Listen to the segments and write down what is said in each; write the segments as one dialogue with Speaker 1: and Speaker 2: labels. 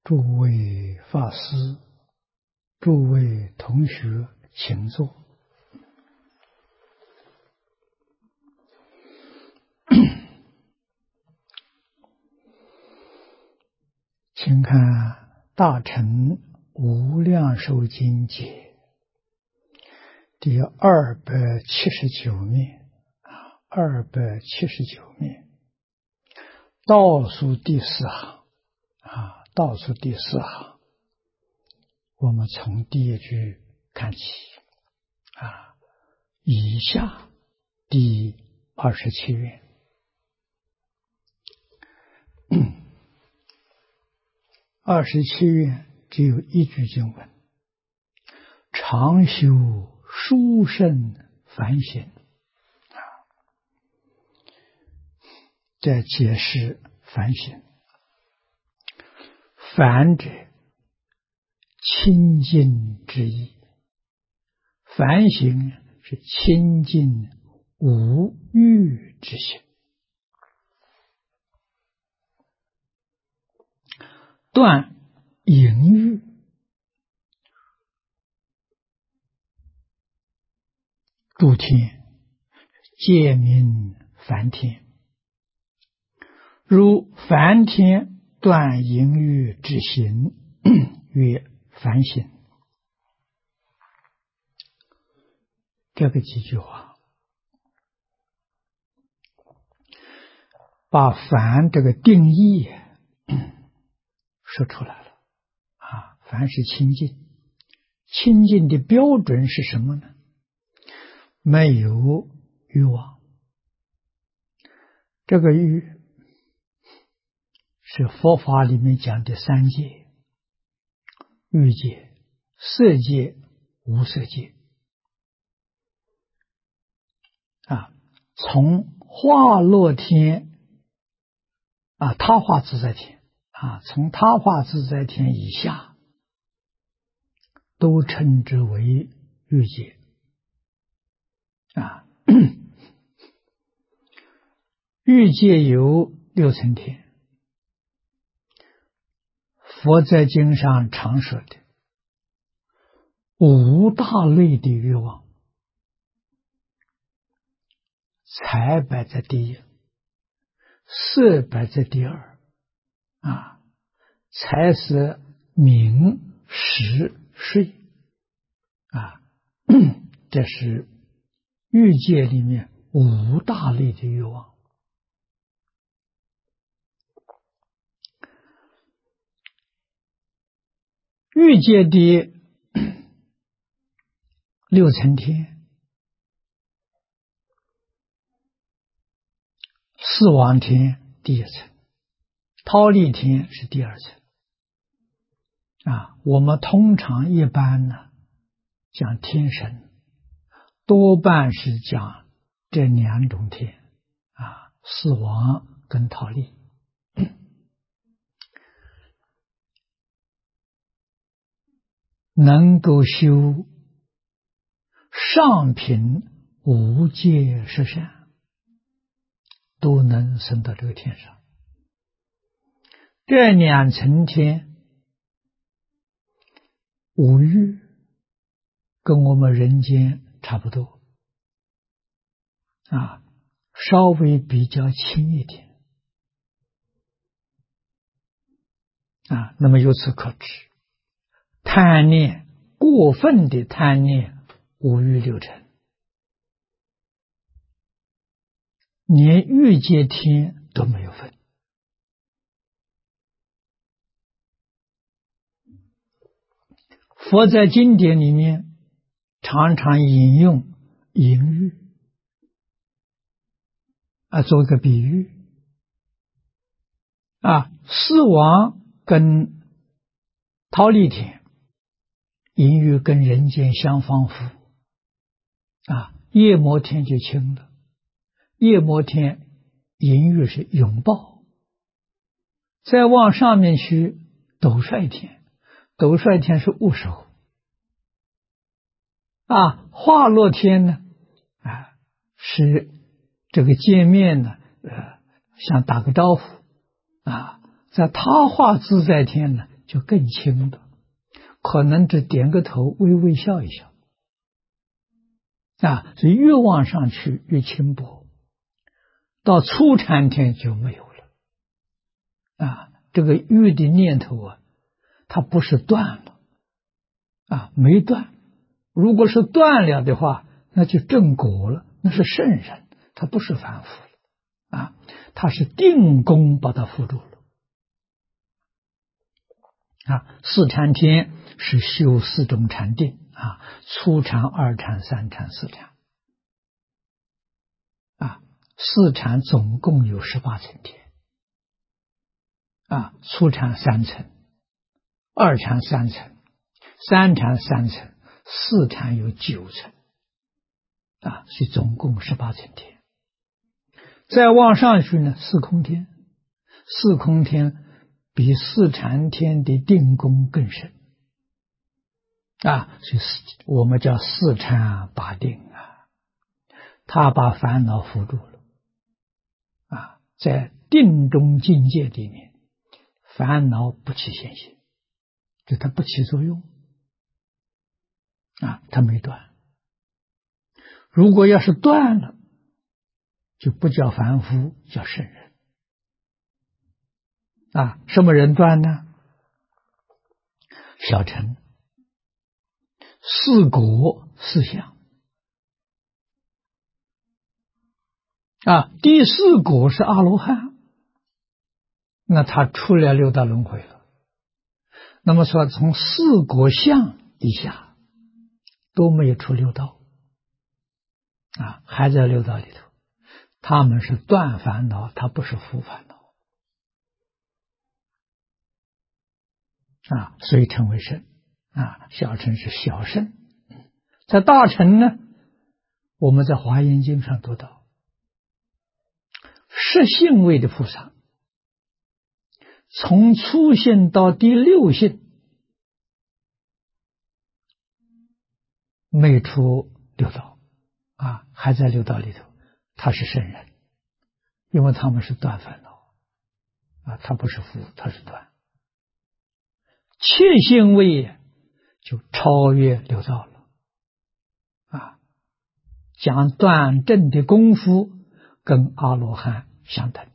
Speaker 1: 诸位法师、诸位同学，请坐。请看《大乘无量寿经解》第279面，279面，倒数第4行倒数第4行，我们从第一句看起以下第27愿。27愿只有一句经文：常修殊胜反省。在解释反省，反者清净之意，反省是清净无欲之心，断淫欲，诸天皆名梵天，如梵天断淫欲之行，曰反省。这个几句话把梵这个定义说出来了凡是清净，清净的标准是什么呢？没有欲望。这个欲是佛法里面讲的三界：欲界、色界、无色界从化乐天他化自在天从他化自在天以下都称之为欲界欲界有6层天，佛在经上常说的5大类的欲望，财摆在第一，色摆在第二财色名食睡这是欲界里面5大类的欲望。欲界的6层天，四王天第一层，忉利天是第2层我们通常一般呢讲天神，多半是讲这2种天四王跟忉利。能够修上品无戒十善，都能升到这个天上。这2层天五欲跟我们人间差不多稍微比较轻一点那么由此可知，贪念过分的贪念五欲6尘，连欲界天都没有分。佛在经典里面常常引用淫欲做一个比喻四王跟忉利天，淫欲跟人间相仿佛夜摩天就轻了。夜摩天淫欲是拥抱，再往上面去斗率天，斗率天是握手化乐天呢是这个见面呢想打个招呼在他化自在天呢就更轻的，可能只点个头，微微笑一笑。所以越往上去越轻薄，到初禅天就没有了。这个欲的念头它不是断了，没断。如果是断了的话，那就正果了，那是圣人，他不是凡夫了。他是定功把他扶住了。四禅天是修四种禅定，初禅、二禅、三禅、四禅。四禅总共有18层天。初禅3层，二禅3层，三禅3层，四禅有9层。所以总共18层天。再往上去呢，四空天。四空天比四禅天的定功更深。所以我们叫四禅八定他把烦恼扶住了。在定中境界里面，烦恼不起现行，就它不起作用。它没断。如果要是断了，就不叫凡夫，叫圣人。什么人断呢？小乘，四果四相。第四果是阿罗汉，那他出了六道轮回了。那么说从四果相以下都没有出六道，还在六道里头。他们是断烦恼，他不是扶烦恼。所以称为圣。小乘是小圣。在大乘呢，我们在华严经上读到十性位的菩萨，从初性到第六性没出六道，还在六道里头，他是圣人，因为他们是断烦恼，他不是扶，他是断。切性位就超越六道了，讲断正的功夫跟阿罗汉相等。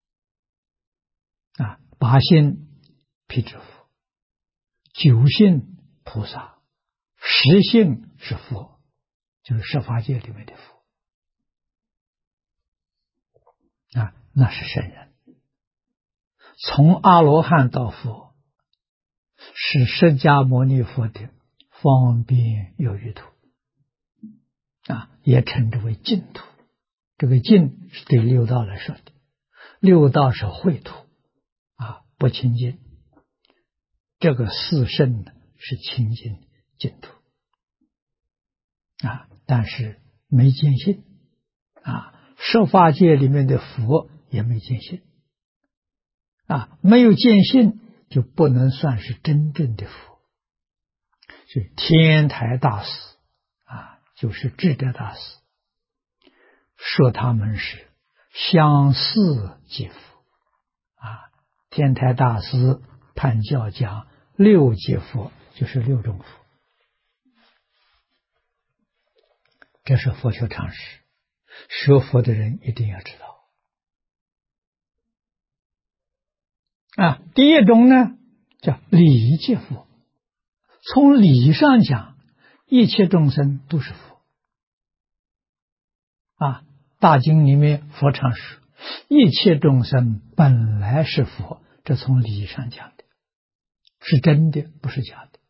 Speaker 1: 八性辟支佛，九性菩萨，十性是佛，就是十法界里面的佛。那是圣人。从阿罗汉到佛，是释迦牟尼佛的方便有余土，也称之为净土。这个净是对六道来说的，六道是秽土，不清净。这个四圣呢是清净净土，但是没见性，十法界里面的佛也没见性，没有见性就不能算是真正的佛。所以天台大师就是智者大师说他们是相似即佛。天台大师判教讲六界佛，就是六种佛。这是佛学常识，学佛的人一定要知道。第一种呢叫理界佛。从理上讲，一切众生都是佛。大经里面佛常说一切众生本来是佛，这从理上讲的，是真的，不是假的。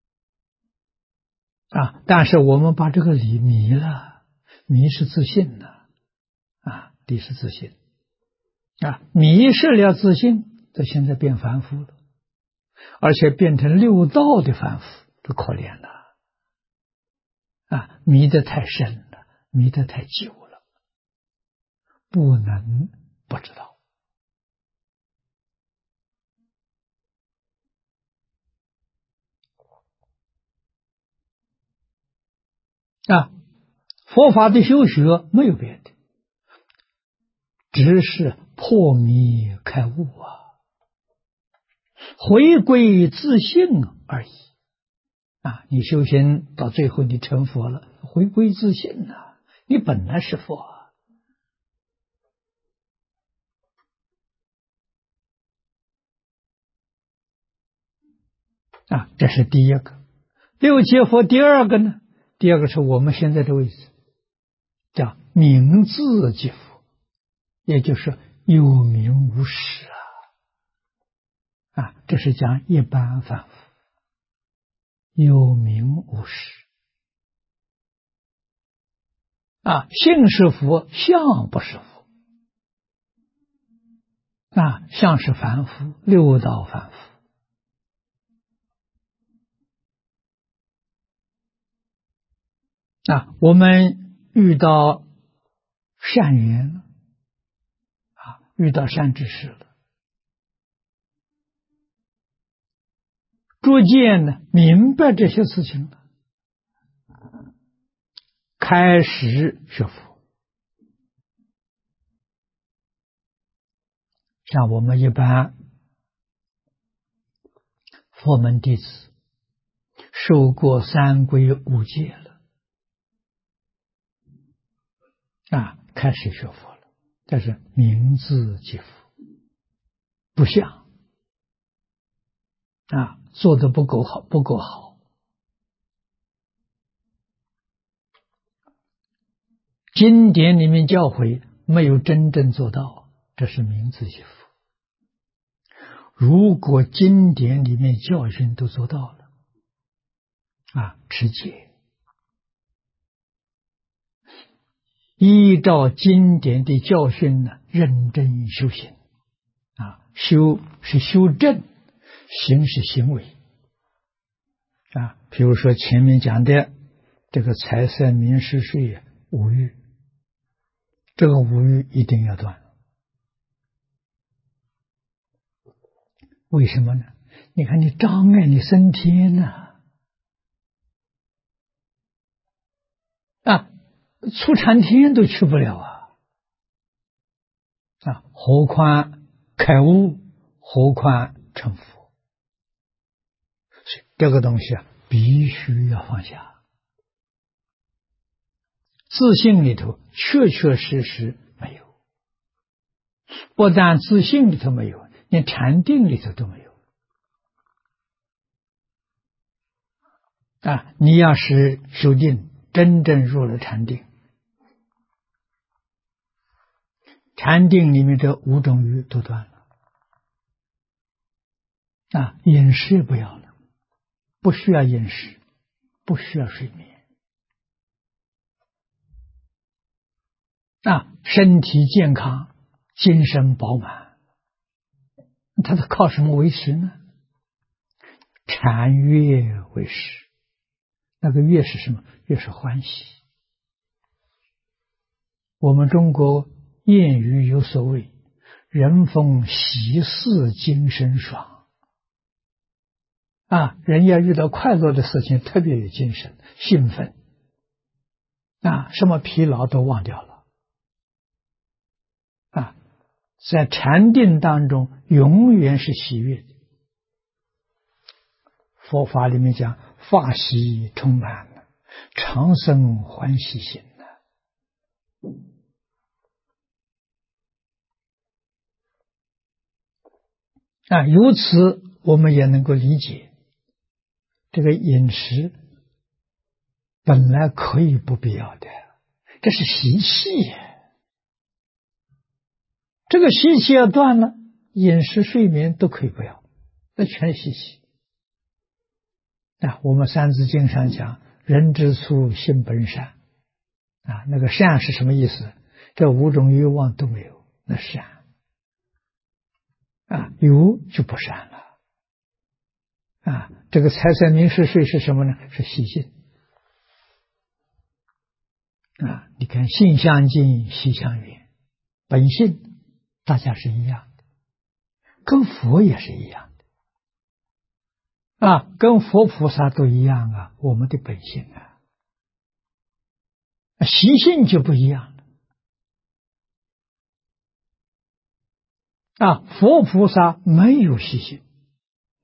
Speaker 1: 但是我们把这个理迷了，迷是自信的，理是自信，迷失了自信，这现在变凡夫了，而且变成六道的凡夫，这可怜了。迷得太深了，迷得太久了，不能不知道。佛法的修学没有别的，只是破迷开悟。 回归自性而已。啊，你修行到最后你成佛了，回归自性啊，你本来是佛啊，这是第一个。六解佛第二个呢？第二个是我们现在的位置，叫明自即佛，也就是有名无实啊，这是讲一般凡夫有名无实啊，性是佛，相不是佛啊，相是凡夫，六道凡夫啊。我们遇到善缘了啊，遇到善知识了，逐渐呢明白这些事情了，开始学佛。像我们一般佛门弟子受过三皈五戒了啊，开始学佛了，这是明自即佛，不像啊，做的不够好，不够好。经典里面教诲没有真正做到，这是明自即佛。如果经典里面教训都做到了啊，持戒，依照经典的教训呢，认真修行啊，修是修正，行是行为啊。比如说前面讲的这个财色名食睡五欲，这个五欲一定要断。为什么呢？你看你障碍你升天啊，出禅天都去不了啊，何况开悟，何况成佛。所以这个东西啊，必须要放下。自信里头确确实实没有，不但自信里头没有，连禅定里头都没有啊！你要是修定，真正入了禅定，禅定里面这五种欲都断了啊，饮食也不要了，不需要饮食，不需要睡眠啊，身体健康，精神饱满，他是靠什么为食呢？禅悦为食。那个悦是什么？悦是欢喜。我们中国谚语有所谓人逢喜事精神爽啊，人要遇到快乐的事情特别有精神兴奋啊，什么疲劳都忘掉了啊，在禅定当中永远是喜悦的。佛法里面讲法喜充满了，常生欢喜心啊，由此我们也能够理解这个饮食本来可以不必要的，这是习气，这个习气要断了，饮食睡眠都可以不要，那全是习气啊。我们三字经上讲人之初性本善啊，那个善是什么意思？这五种欲望都没有，那善啊，有就不善了啊。这个财色名食睡是什么呢？是习性啊。你看性相近，习相远，本性大家是一样的，跟佛也是一样的啊，跟佛菩萨都一样啊。我们的本性习性就不一样了啊。佛菩萨没有习性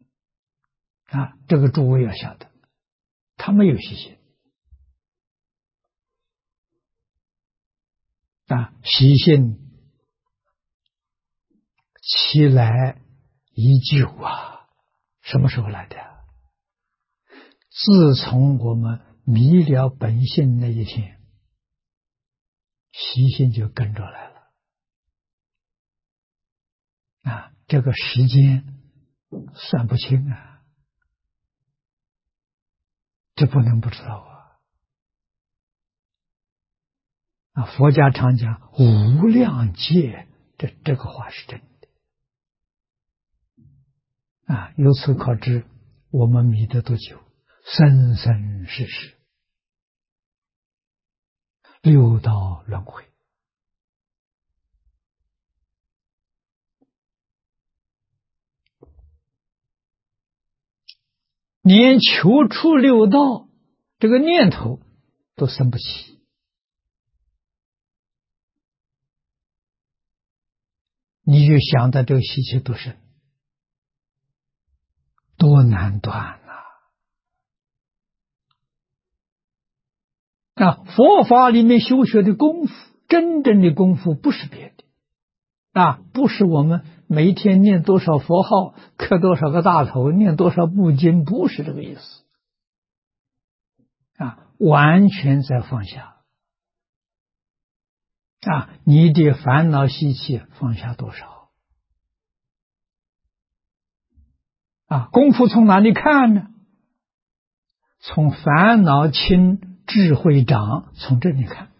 Speaker 1: 这个诸位要晓得，他没有习心习心其来已久什么时候来的？自从我们迷了本性那一天，习心就跟着来了这个时间算不清这不能不知道佛家常讲无量劫，这个话是真的由此可知我们迷得多久，生生世世六道轮回。连求出六道这个念头都生不起，你就想到这个习气多深，多难断佛法里面修学的功夫，真正的功夫不是别的不是我们每一天念多少佛号，磕多少个大头，念多少部经，不是这个意思完全在放下你的烦恼习气放下多少功夫从哪里看呢？从烦恼轻智慧长，从这里看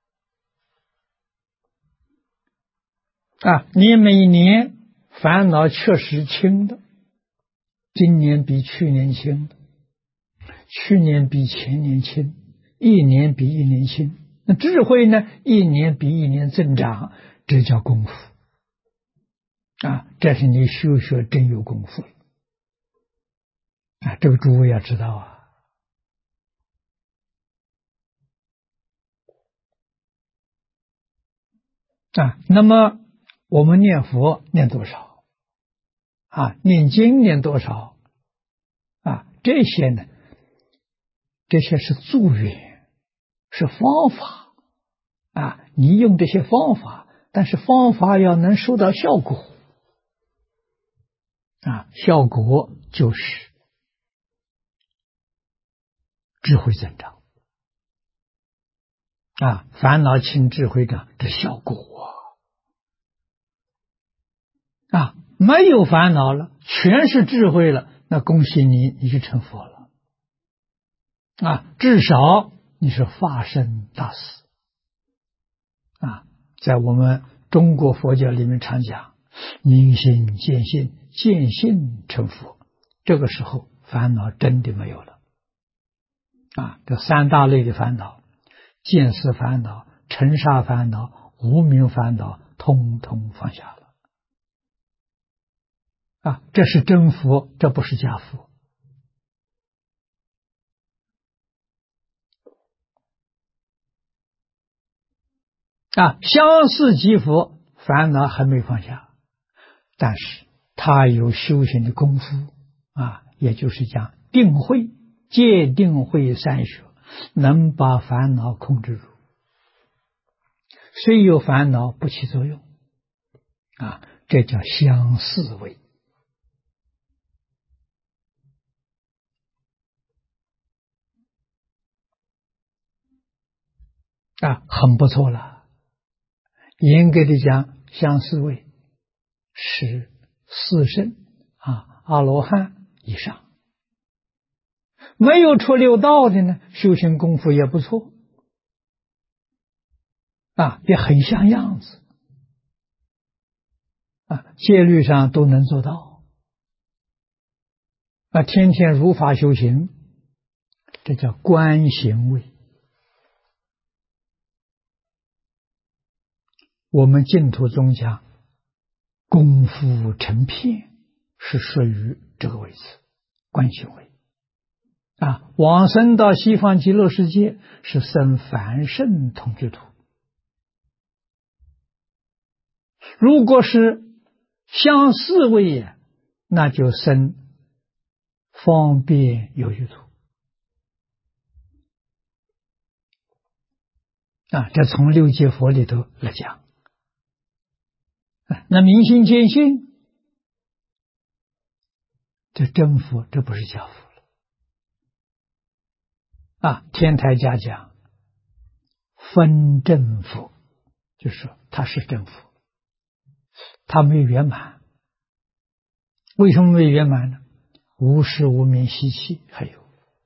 Speaker 1: 你每一年烦恼确实轻的，今年比去年轻的，去年比前年轻，一年比一年轻，那智慧呢，一年比一年增长，这叫功夫这是你修学真有功夫这个诸位要知道那么我们念佛念多少念经念多少这些呢，这些是助缘，是方法你用这些方法，但是方法要能收到效果效果就是智慧增长烦恼轻智慧长，这效果没有烦恼了，全是智慧了，那恭喜你，你就成佛了至少你是发生大事在我们中国佛教里面常讲明心见性，见性成佛，这个时候烦恼真的没有了这三大类的烦恼，见思烦恼、尘沙烦恼、无明烦恼，通通放下了这是真佛，这不是假佛相似即佛，烦恼还没放下，但是他有修行的功夫也就是讲定慧、戒定慧三学，能把烦恼控制住，虽有烦恼不起作用这叫相似位很不错了。严格的讲，相似位是四圣阿罗汉以上，没有出六道的呢，修行功夫也不错也很像样子戒律上都能做到天天如法修行，这叫观行位。我们净土宗讲功夫成片，是属于这个位置，观行位往生到西方极乐世界是生凡圣同居土，如果是相似位那就生方便有余土啊，这从六界佛里头来讲。那明心见性，这真佛，这不是假佛了啊。天台家讲分正佛，就是说他是正佛，他没圆满。为什么没圆满呢？无始无明习气还有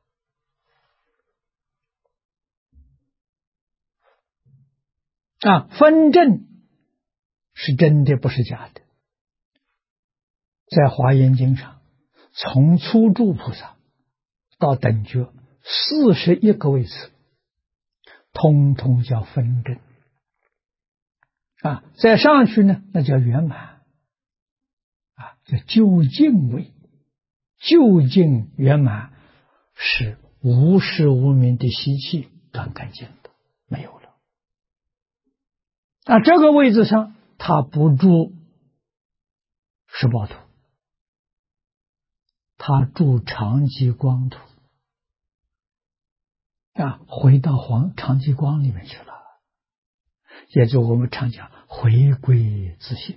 Speaker 1: 啊，分正是真的，不是假的。在华严经上，从初住菩萨到等觉41个位次，通通叫分正啊。再上去呢，那叫圆满啊，叫究竟位。究竟圆满是无始无明的习气断干净的，没有了。啊，这个位置上，他不住十报土，他住常寂光土啊，回到常寂光里面去了，也就我们常讲回归自性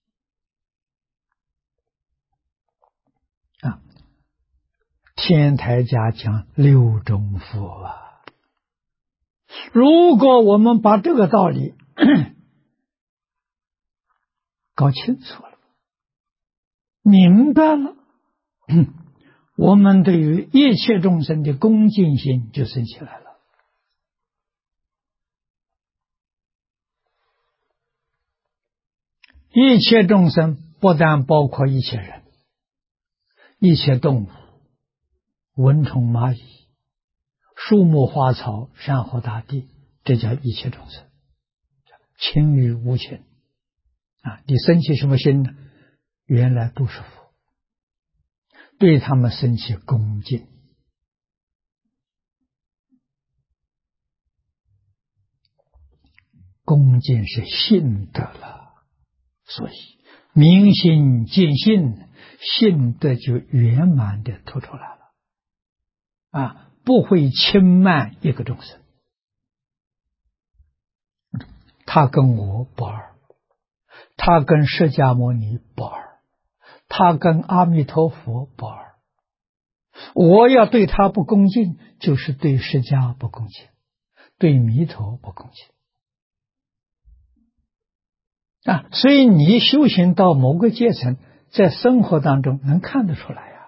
Speaker 1: 啊。天台家讲六种佛啊，如果我们把这个道理搞清楚了，明白了，我们对于一切众生的恭敬心就升起来了。一切众生不但包括一切人、一切动物、蚊虫蚂蚁、树木花草、山河大地，这叫一切众生，情与无情啊！你生起什么心呢？原来都是佛，对他们生起恭敬。恭敬是信德了，所以明心见性，信德就圆满的突出来了啊，不会轻慢一个众生。他跟我不二，他跟释迦牟尼不二，他跟阿弥陀佛不二。我要对他不恭敬，就是对释迦不恭敬，对弥陀不恭敬啊。所以你修行到某个阶层，在生活当中能看得出来呀。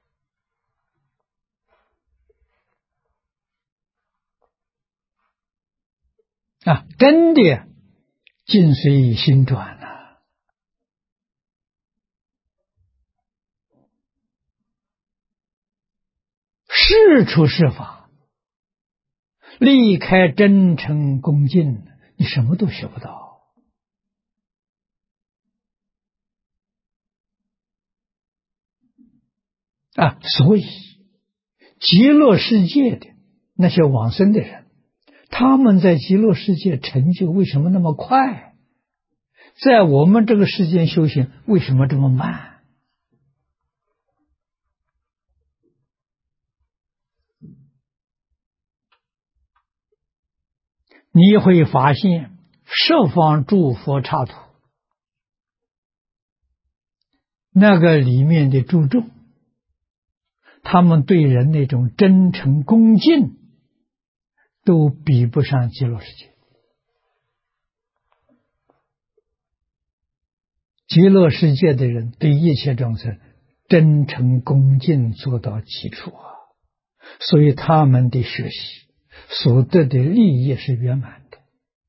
Speaker 1: 啊，真的境随心转啊。事出事法，离开真诚恭敬，你什么都学不到啊。所以极乐世界的那些往生的人，他们在极乐世界成就为什么那么快？在我们这个世界修行为什么这么慢？你会发现十方诸佛刹土那个里面的诸众，他们对人那种真诚恭敬都比不上极乐世界。极乐世界的人对一切众生真诚恭敬做到基础啊，所以他们的学习所得的利益是圆满的，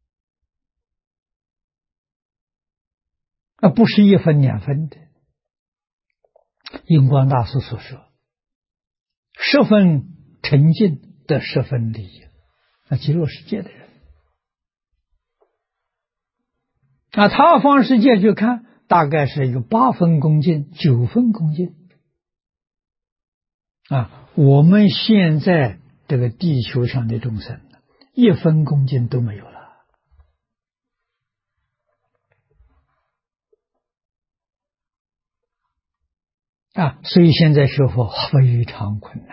Speaker 1: 而不是一分两分的。印光大师所说，10分沉静得10分利益，那极乐世界的人啊，他方世界去看，大概是有8分恭敬、9分恭敬啊。我们现在这个地球上的众生1分恭敬都没有了所以现在学佛非常困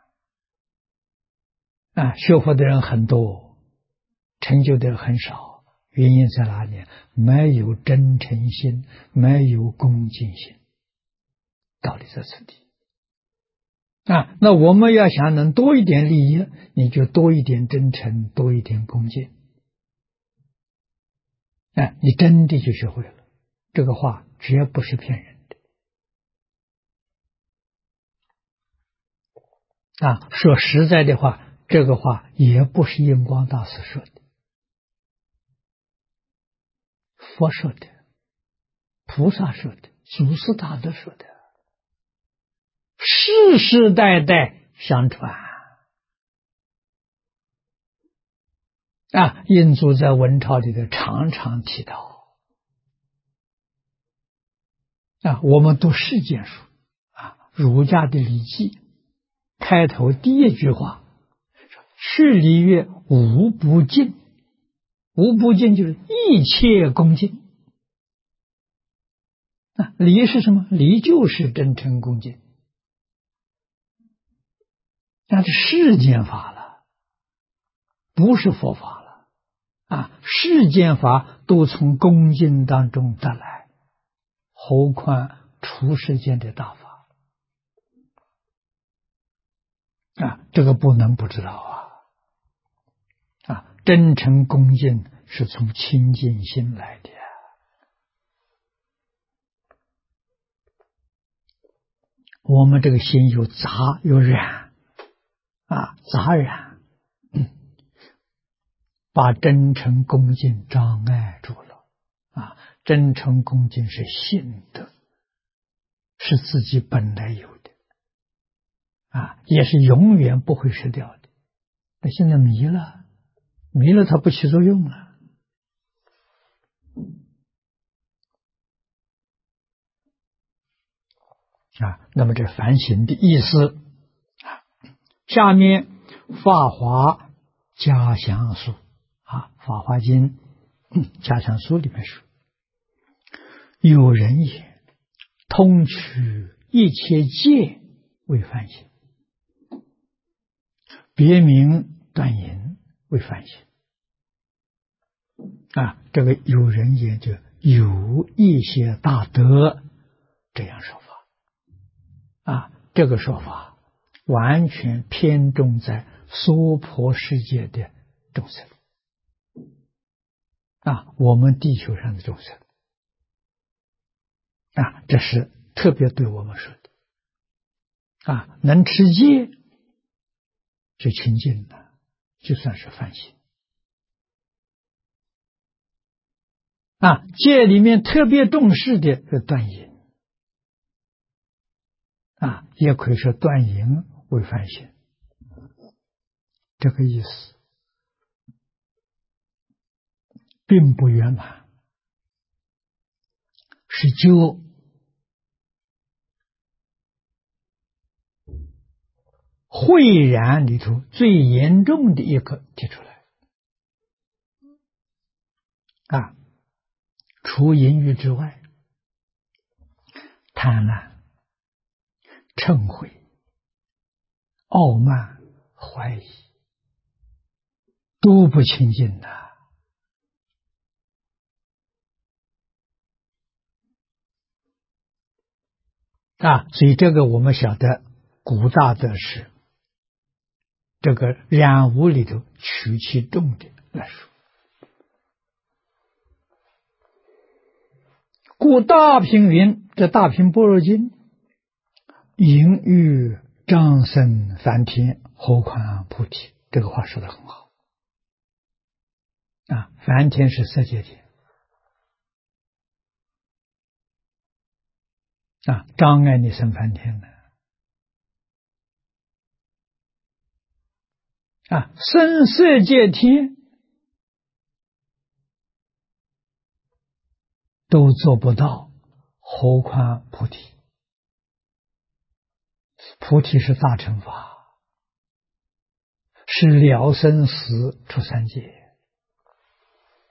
Speaker 1: 难学佛的人很多，成就的人很少，原因在哪里？没有真诚心，没有恭敬心，道理在此地那我们要想能多一点利益，你就多一点真诚，多一点恭敬你真的就学会了。这个话绝不是骗人的说实在的话，这个话也不是印光大师说的，佛说的，菩萨说的，祖师大德说的，世世代代相传印祖在文钞里头常常提到我们读世间书儒家的礼记开头第一句话说：“是礼乐无不敬。”无不敬就是一切恭敬礼是什么？礼就是真诚恭敬。那是世间法了，不是佛法了世间法都从恭敬当中得来，何况出世间的大法这个不能不知道真诚恭敬是从清净心来的我们这个心有杂有染杂染把真诚恭敬障碍住了真诚恭敬是性德，是自己本来有的也是永远不会失掉的。那现在迷了它不起作用了那么这反省的意思下面法华嘉祥书法华经嘉祥书里面说：“有人也，通取一切戒为梵行，别名断淫为梵行。”这个有人也就有一些大德这样说法这个说法完全偏重在娑婆世界的众生我们地球上的众生这是特别对我们说的能持戒就清净了，就算是梵行戒里面特别重视的是断淫也可以说断淫为梵行，这个意思并不圆满，是就慧然里头最严重的一个提出来除淫欲之外，贪婪、嗔恚、傲慢、怀疑都不清净的所以这个我们晓得古大德是这个染污里头取其重的来说，故大品云，这大品般若经淫欲障生梵天，何况菩提，这个话说得很好梵天是色界天障碍你生梵天的生色界天都做不到，何况菩提？菩提是大乘法，是了生死出三界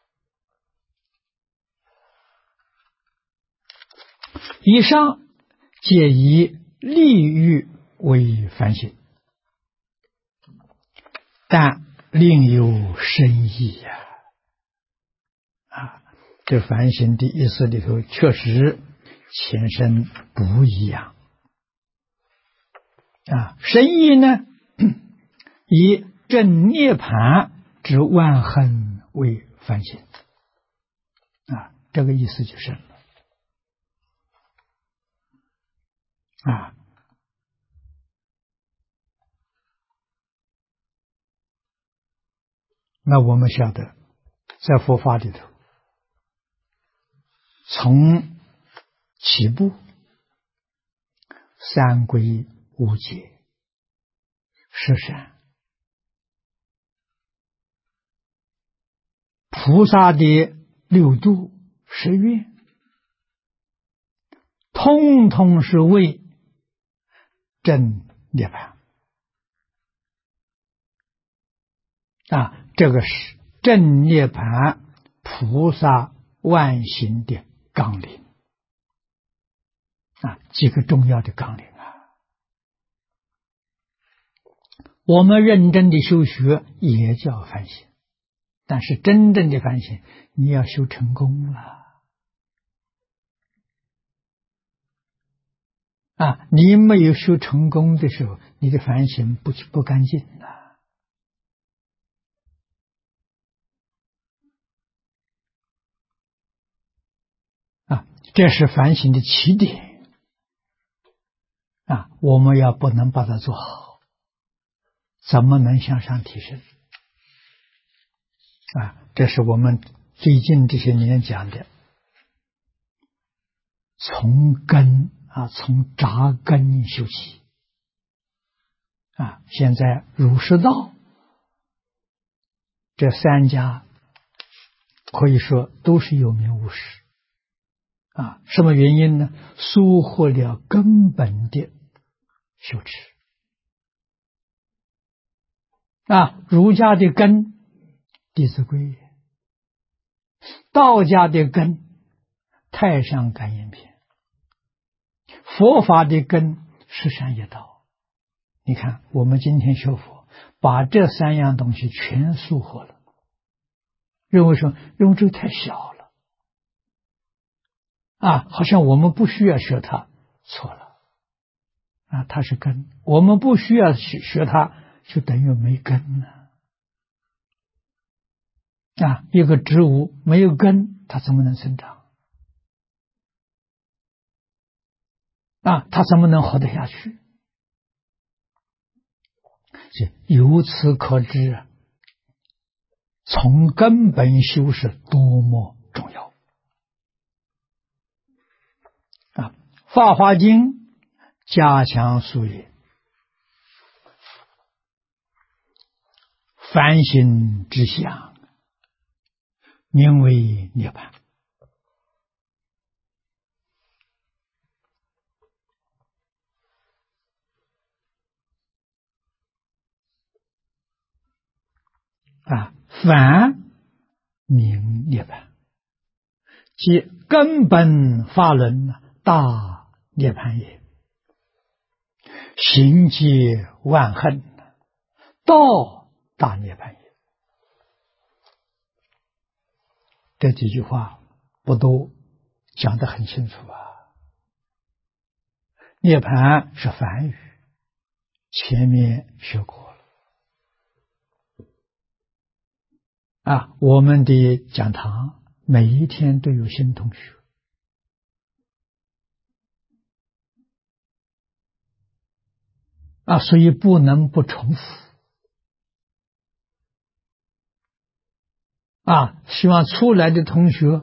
Speaker 1: 以上皆以利欲为反省，但另有深意呀！这反省的意思里头，确实前身不一样。深意呢，以正涅槃之万恨为反省。这个意思就深了。那我们晓得，在佛法里头，从起步三归五戒、十善、菩萨的六度、十愿，通通是为正涅槃。这个是正涅槃菩萨万行的纲领。几个重要的纲领。我们认真的修学也叫反省，但是真正的反省，你要修成功了。你没有修成功的时候，你的反省不干净了。这是反省的起点。我们要不能把它做好，怎么能向上提升？这是我们最近这些年讲的，从根从扎根修起。现在儒释道这三家可以说都是有名无实。什么原因呢？疏忽了根本的修持。儒家的根《弟子规》，道家的根《太上感应篇》，佛法的根《十善业道》。你看，我们今天学佛，把这三样东西全疏忽了，认为这个太小了。好像我们不需要学它，错了。它是根，我们不需要学它，就等于没根了。一个植物没有根，它怎么能生长？它怎么能活得下去？由此可知，从根本修是多么重要。法华经加强述也，反省之相，名为涅槃。反名涅槃，即根本法轮大涅槃也。行解万恨，道大涅槃也。这几句话不都讲得很清楚涅槃是梵语，前面学过了。我们的讲堂每一天都有新同学。所以不能不重复。希望出来的同学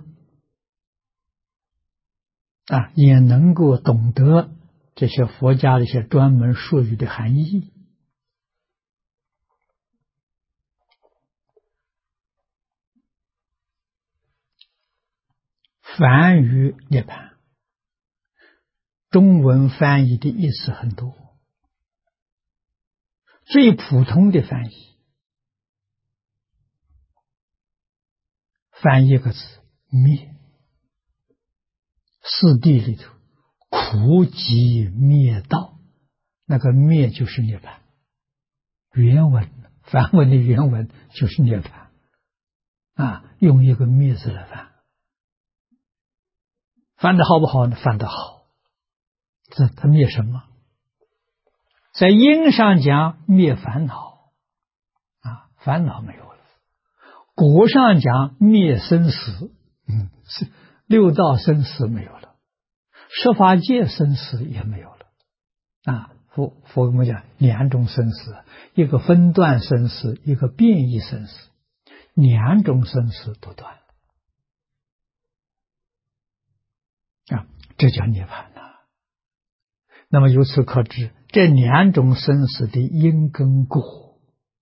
Speaker 1: 也能够懂得这些佛家的一些专门术语的含义。梵语涅槃，中文翻译的意思很多。最普通的翻译，翻译一个字灭，四谛里头苦苦集灭道，那个灭就是涅槃。原文梵文的原文就是涅槃用一个灭字来翻，翻的好不好呢？翻的好。它灭什么？在因上讲灭烦恼烦恼没有了；果上讲灭生死，六道生死没有了，十法界生死也没有了佛们讲两种生死，一个分段生死，一个变异生死，两种生死都断了这叫涅槃那么由此可知，这两种生死的因跟果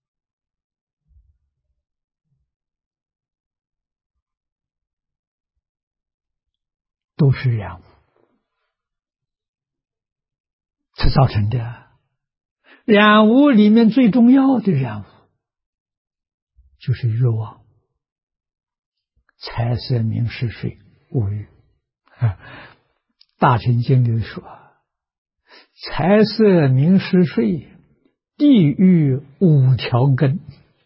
Speaker 1: 都是染污才造成的。染污里面最重要的染污就是欲望、财色名食睡五欲大乘经里说，财色名食睡地狱五条根，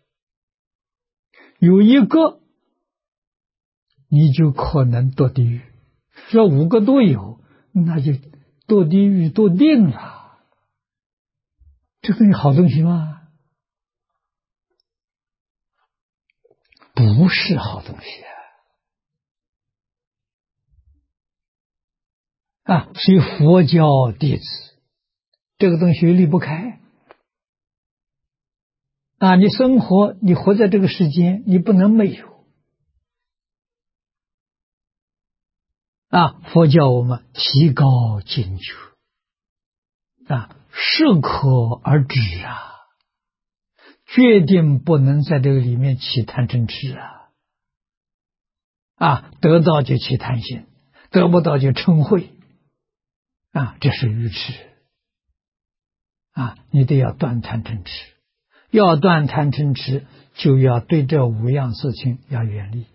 Speaker 1: 有一个你就可能堕地狱，这五个都有，那就堕地狱堕定了。这个好东西吗？不是好东西所以佛教弟子这个东西离不开你生活，你活在这个世间，你不能没有佛教我们提高警觉适可而止决定不能在这个里面起贪嗔痴得到就起贪心，得不到就嗔恚这是愚痴你得要断贪嗔痴，要断贪嗔痴，就要对这五样事情要远离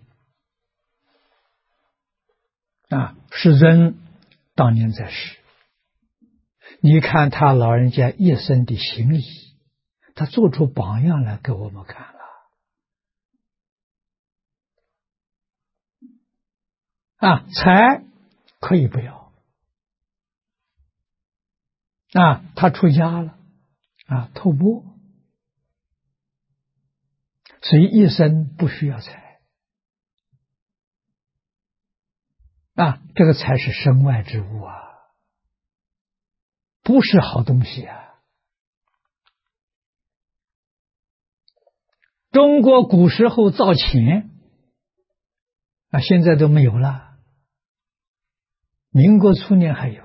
Speaker 1: 世尊当年在世，你看他老人家一生的行礼，他做出榜样来给我们看了财可以不要他出家了透钵，所以一生不需要财这个财是身外之物不是好东西中国古时候造钱现在都没有了，民国初年还有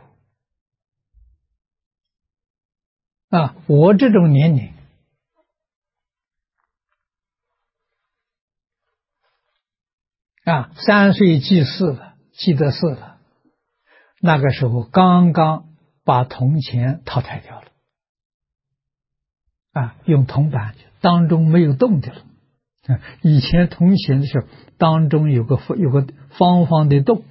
Speaker 1: 我这种年龄3岁记事了，记得事了，那个时候刚刚把铜钱淘汰掉了用铜板当中没有洞的了以前铜钱的时候当中有个方方的洞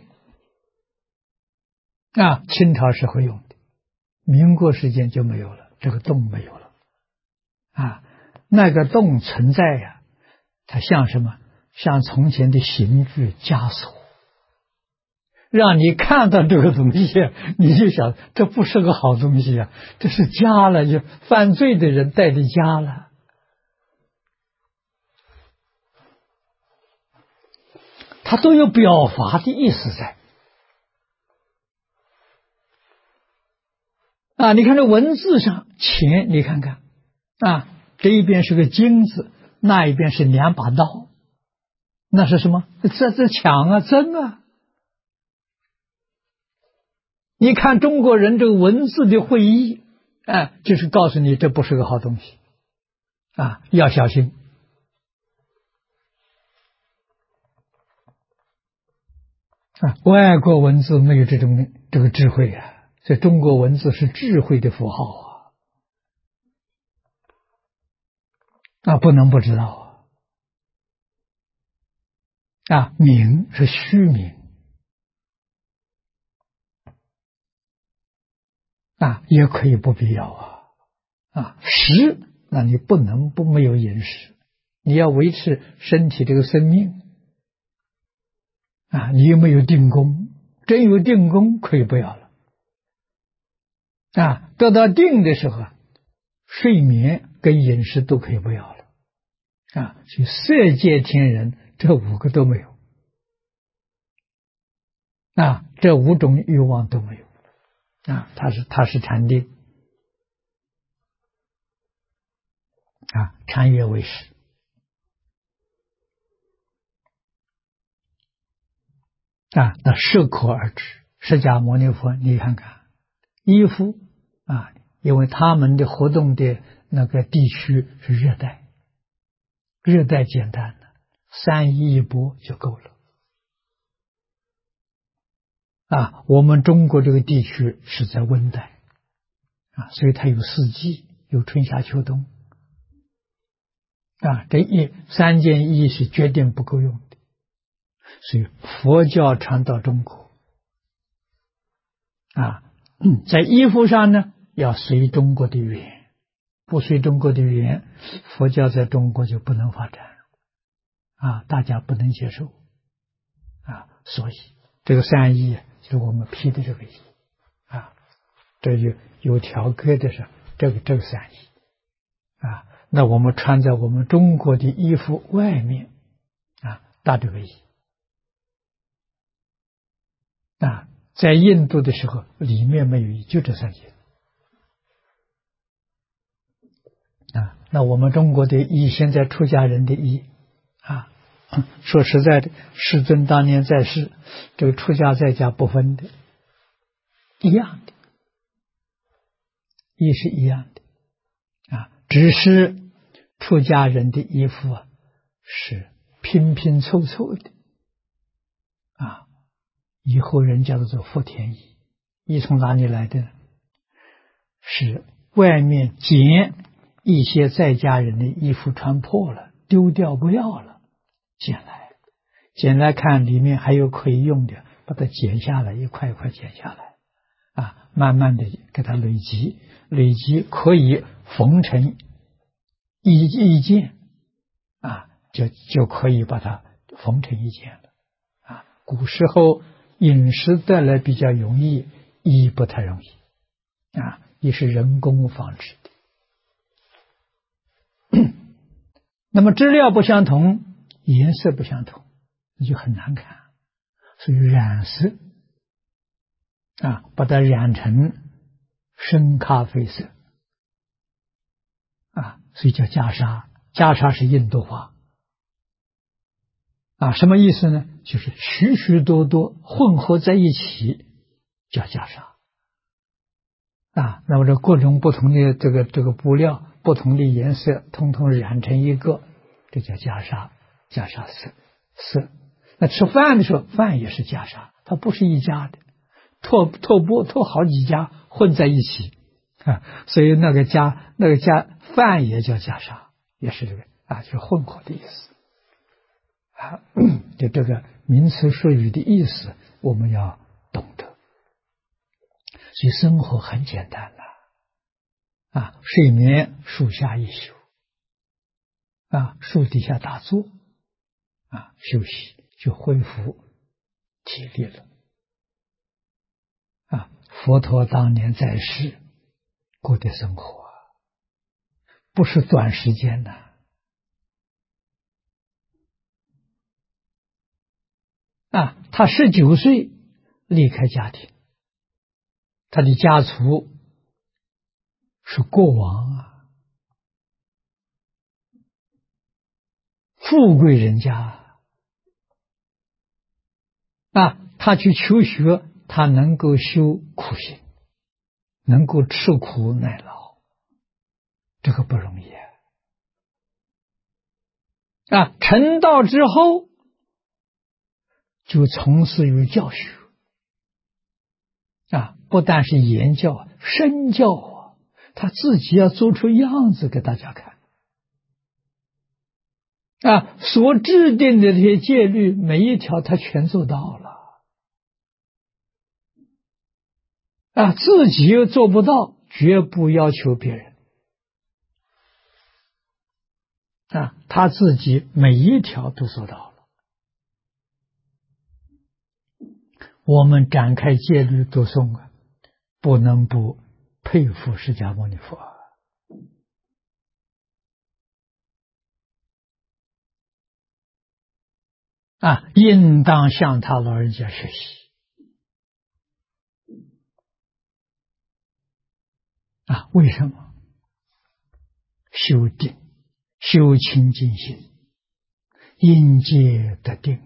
Speaker 1: 清朝时候用的，民国时间就没有了，这个洞没有了那个洞存在它像什么？像从前的刑具枷锁，让你看到这个东西你就想这不是个好东西这是枷了，就犯罪的人带的枷了它都有表罚的意思在你看这文字上钱，你看看这一边是个金字，那一边是2把刀，那是什么？这抢争你看中国人这个文字的会意就是告诉你这不是个好东西要小心外国文字没有这个智慧所以中国文字是智慧的符号不能不知道名是虚名也可以不必要食，那你不能不没有饮食，你要维持身体这个生命你有没有定功？真有定功可以不要了得到定的时候睡眠跟饮食都可以不要了所以色界天人这5个都没有这5种欲望都没有他是禅定禅悦为食那适可而止。释迦牟尼佛你看看衣服因为他们的活动的那个地区是热带，热带简单的3衣一钵就够了我们中国这个地区是在温带所以它有4季，有春夏秋冬这3件衣是决定不够用的，所以佛教传到中国在衣服上呢要随中国的缘，不随中国的缘，佛教在中国就不能发展大家不能接受所以这个3衣就是我们批的这个衣这就有条格的是这个3衣那我们穿在我们中国的衣服外面搭这个衣在印度的时候里面没有衣，就这3件那我们中国的衣，现在出家人的衣说实在的，世尊当年在世，这个出家在家不分的，一样的，衣是一样的只是出家人的衣服是拼拼凑凑的以后人叫做福田衣。衣从哪里来的呢？是外面捡一些在家人的衣服穿破了，丢掉不要了，捡来看里面还有可以用的，把它剪下来，一块一块剪下来慢慢的给它累积可以缝成一件就可以把它缝成一件了古时候饮食得来比较容易，衣不太容易也是人工纺织的那么质料不相同，颜色不相同，那就很难看，所以染色把它染成深咖啡色所以叫袈裟。袈裟是印度话什么意思呢？就是许许多多混合在一起叫袈裟那么这各种不同的这个布料，不同的颜色，统统染成一个，这叫袈裟。袈裟色。那吃饭的时候，饭也是袈裟，它不是一家的，托好几家混在一起所以那个饭也叫袈裟，也是这个就是混合的意思就这个名词术语的意思我们要懂得。所以生活很简单了睡眠树下一宿树底下打坐休息就恢复体力了佛陀当年在世过的生活不是短时间的他19岁离开家庭，他的家族是国王富贵人家他去求学，他能够修苦行，能够吃苦耐劳，这个不容易成道之后就从事于教学不但是言教身教他自己要做出样子给大家看所制定的这些戒律每一条他全做到了自己又做不到，绝不要求别人。他自己每一条都做到了。我们展开戒律读诵不能不佩服释迦牟尼佛应当向他老人家学习为什么？修定，修清净心，因戒得定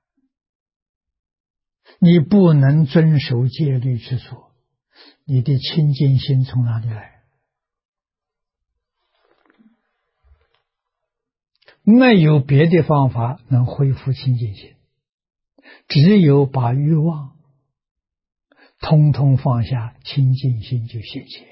Speaker 1: 你不能遵守戒律去做，你的清净心从哪里来？没有别的方法能恢复清净心，只有把欲望通通放下，清净心就现前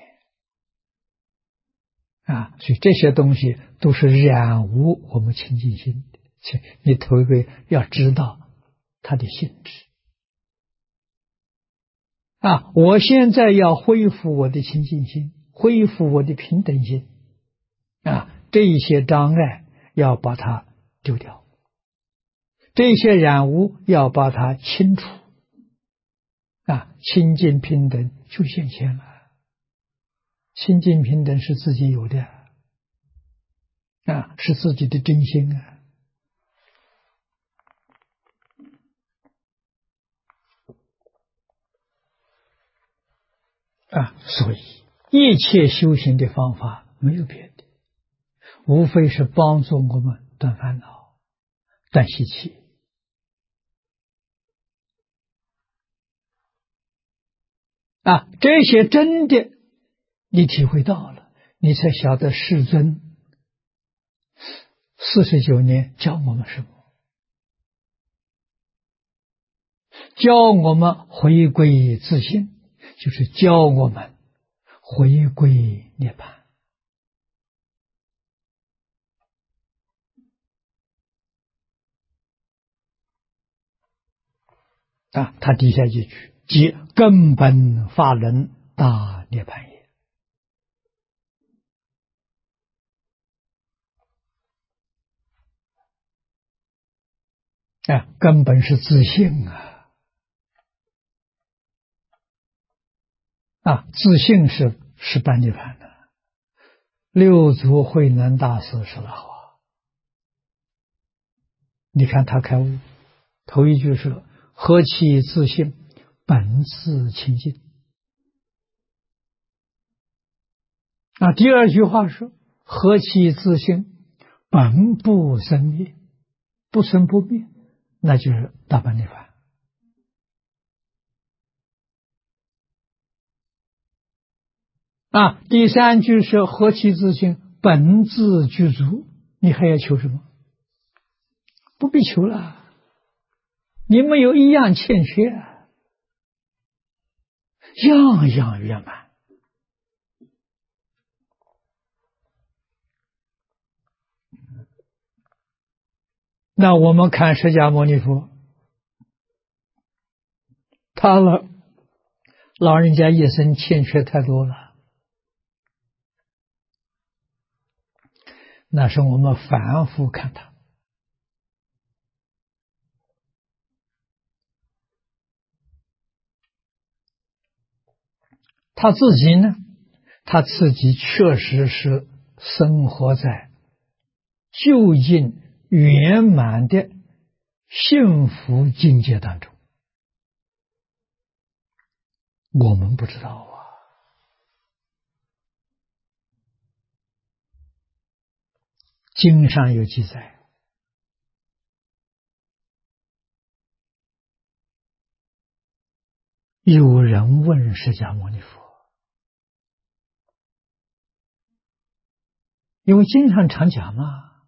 Speaker 1: 所以这些东西都是染污我们清净心的。你头一个要知道它的性质我现在要恢复我的清净心，恢复我的平等心这一些障碍要把它丢掉，这些染污要把它清除清净平等就现前了。清净平等是自己有的是自己的真心所以一切修行的方法没有别的，无非是帮助我们断烦恼、断习气这些真的你体会到了，你才晓得世尊49年教我们什么，教我们回归自性，就是教我们回归涅槃他底下一句即根本法轮大涅槃也根本是自性自性是18涅槃的。六祖慧能大师说的话，你看他开悟，头一句是何其自性，本自清净第二句话是何其自性，本不生灭，不生不灭，那就是大般涅槃第三句是何其自性，本自具足，你还要求什么？不必求了，你没有一样欠缺样样圆满那我们看释迦牟尼佛，他老人家一生欠缺太多了，那是我们凡夫看他自己呢，他自己确实是生活在究竟圆满的幸福境界当中，我们不知道经上有记载，有人问释迦牟尼佛，因为经上常讲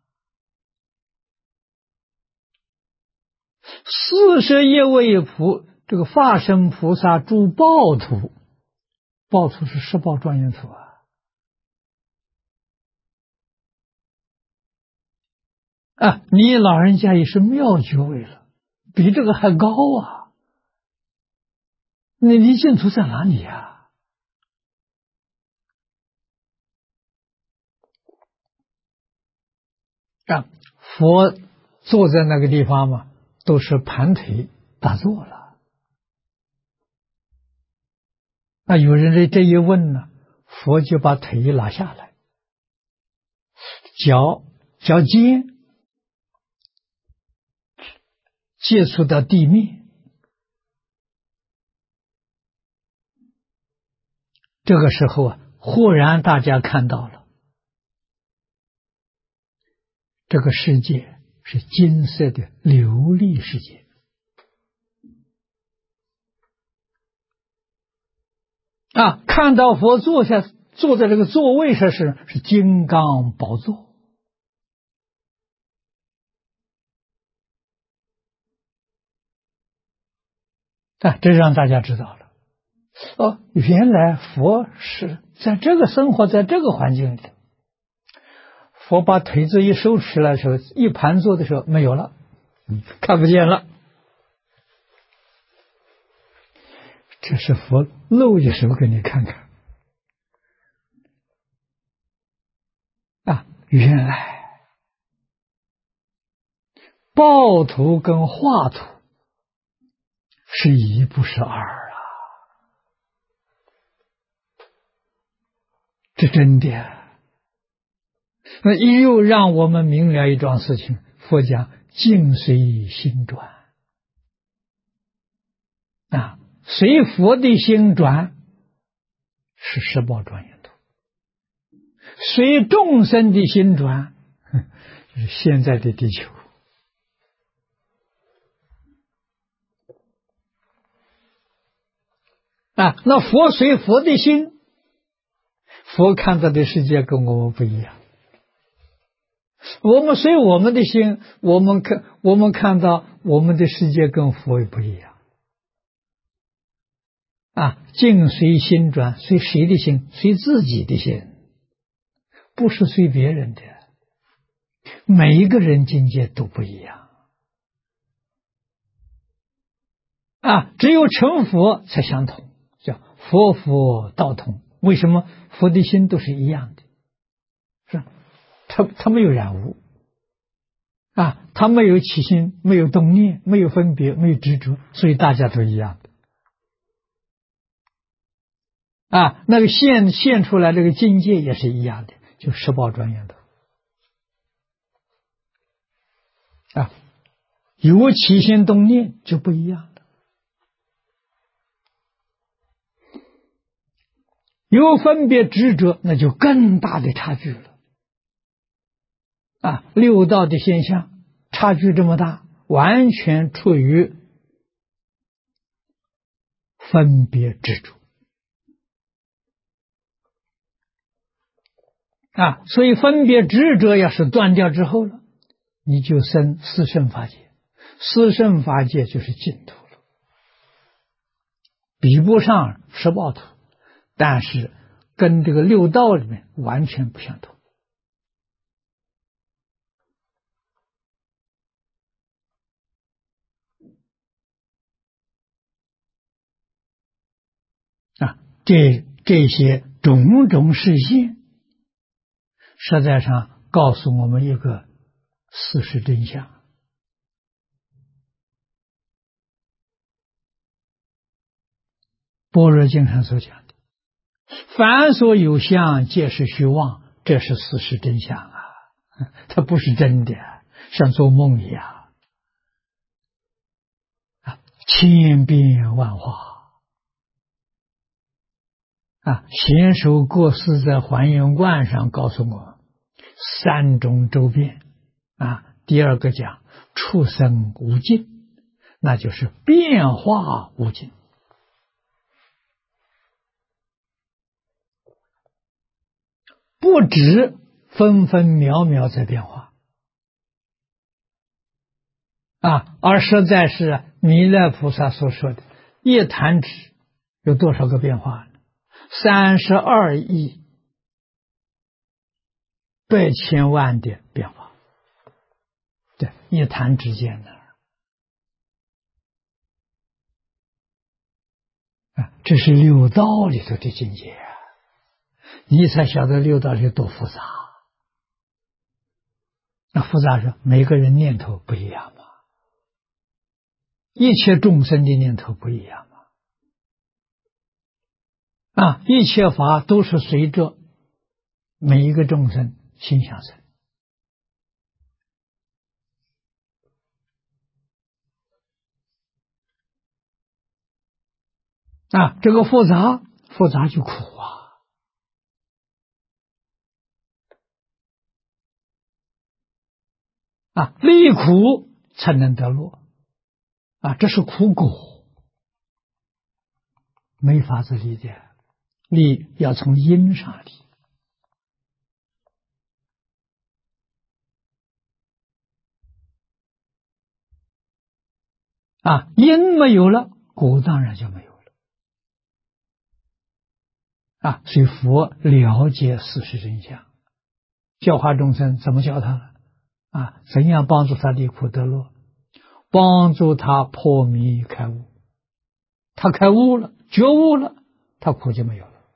Speaker 1: 41位这个化身菩萨诸报土，报土是十报庄严土你老人家也是妙觉位了，比这个还高你离净土在哪里啊，佛坐在那个地方嘛，都是盘腿打坐了。那有人这一问呢，佛就把腿一拉下来，脚尖接触到地面，这个时候啊，忽然大家看到了，这个世界是金色的琉璃世界。啊，看到佛坐在这个座位上是金刚宝座。啊，这让大家知道了。哦，原来佛是在这个生活在这个环境里。佛把腿子一收起来的时候，一盘坐的时候没有了，看不见了。这是佛露的时候给你看看。啊，原来报图跟画图是一不是二啊，这真的。那又让我们明了一桩事情，佛讲境随心转啊，随佛的心转是十宝庄严图，随众生的心转就是现在的地球。啊，那佛随佛的心，佛看到的世界跟我们不一样。我们随我们的心，我们看到我们的世界跟佛也不一样。啊，境随心转，随谁的心？随自己的心，不是随别人的。每一个人境界都不一样。啊，只有成佛才相同，叫佛佛道同。为什么？佛的心都是一样的，是吧？他没有染污啊，他没有起心，没有动念，没有分别，没有执着，所以大家都一样的。啊，那个现出来这个境界也是一样的，就十宝庄严的。啊，有起心动念就不一样了，有分别执着，那就更大的差距了。啊，六道的现象差距这么大，完全处于分别执着。啊，所以分别执着要是断掉之后了，你就生四圣法界，四圣法界就是净土了，比不上十报土，但是跟这个六道里面完全不相同。啊，这些种种事现，实在上告诉我们一个事实真相。般若经上所讲的，凡所有相，皆是虚妄，这是事实真相啊，它不是真的，像做梦一样啊，千变万化。啊，贤首过世在还原观上告诉我三种周变。啊，第二个讲畜生无尽，那就是变化无尽。不止分分秒秒在变化。啊，而实在是弥勒菩萨所说的一弹指有多少个变化呢？32亿百千万的变化，对，一弹指间呢。啊，这是六道里头的境界啊，你才晓得六道里多复杂那复杂说，每个人念头不一样嘛，一切众生的念头不一样嘛，一切法都是随着每一个众生心想生。这个复杂就苦离苦才能得乐这是苦果，没法子离的，离要从因上离因没有了，果当然就没有了所以佛了解事实真相，教化众生怎么教他怎样帮助他离苦得乐？帮助他破迷开悟，他开悟了，觉悟了，他苦就没有了，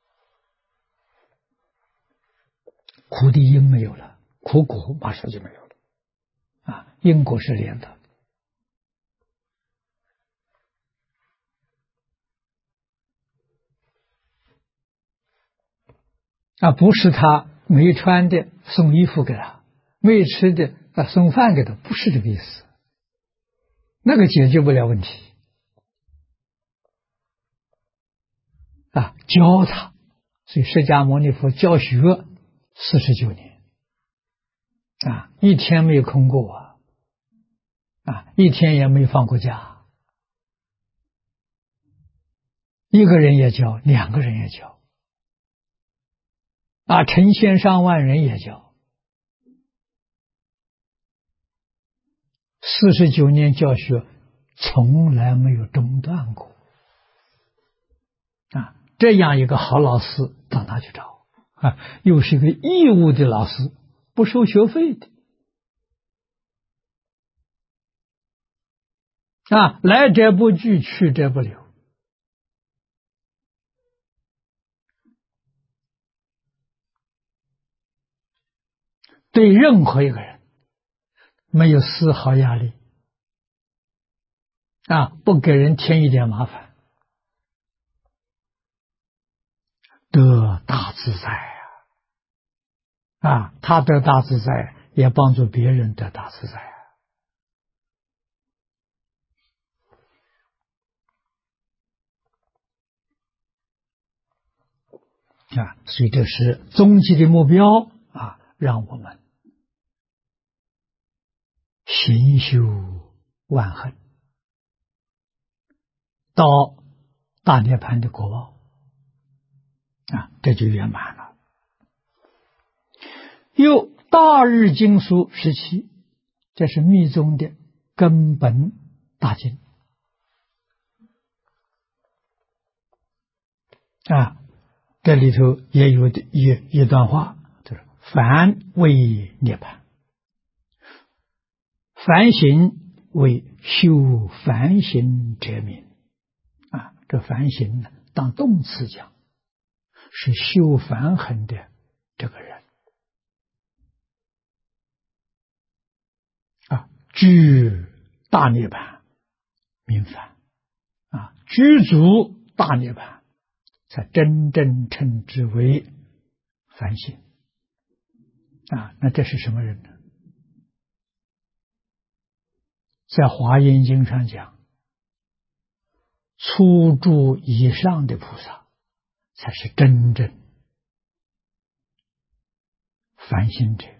Speaker 1: 苦的因没有了，苦果马上就没有了因果是连的不是他没穿的送衣服给他，没吃的送饭给他，不是这个意思，那个解决不了问题教他，所以释迦牟尼佛教学49年一天没有空过一天也没放过假，一个人也教，两个人也教成千上万人也教，49年教学从来没有中断过这样一个好老师到哪去找又是一个义务的老师，不收学费的来者不拒，去者不留对任何一个人没有丝毫压力不给人添一点麻烦，得大自在他得大自在，也帮助别人得大自在所以这是终极的目标让我们行修万恒，到大涅槃的果报这就圆满了。又大日经书17，这是密宗的根本大经这里头也有一段话，就是凡为涅槃，凡行为修凡行者名这凡行呢，当动词讲，是修凡恒的这个人居大涅槃名凡居足大涅槃，才真正称之为凡行那这是什么人呢？在华严经上讲，初住以上的菩萨才是真正凡行者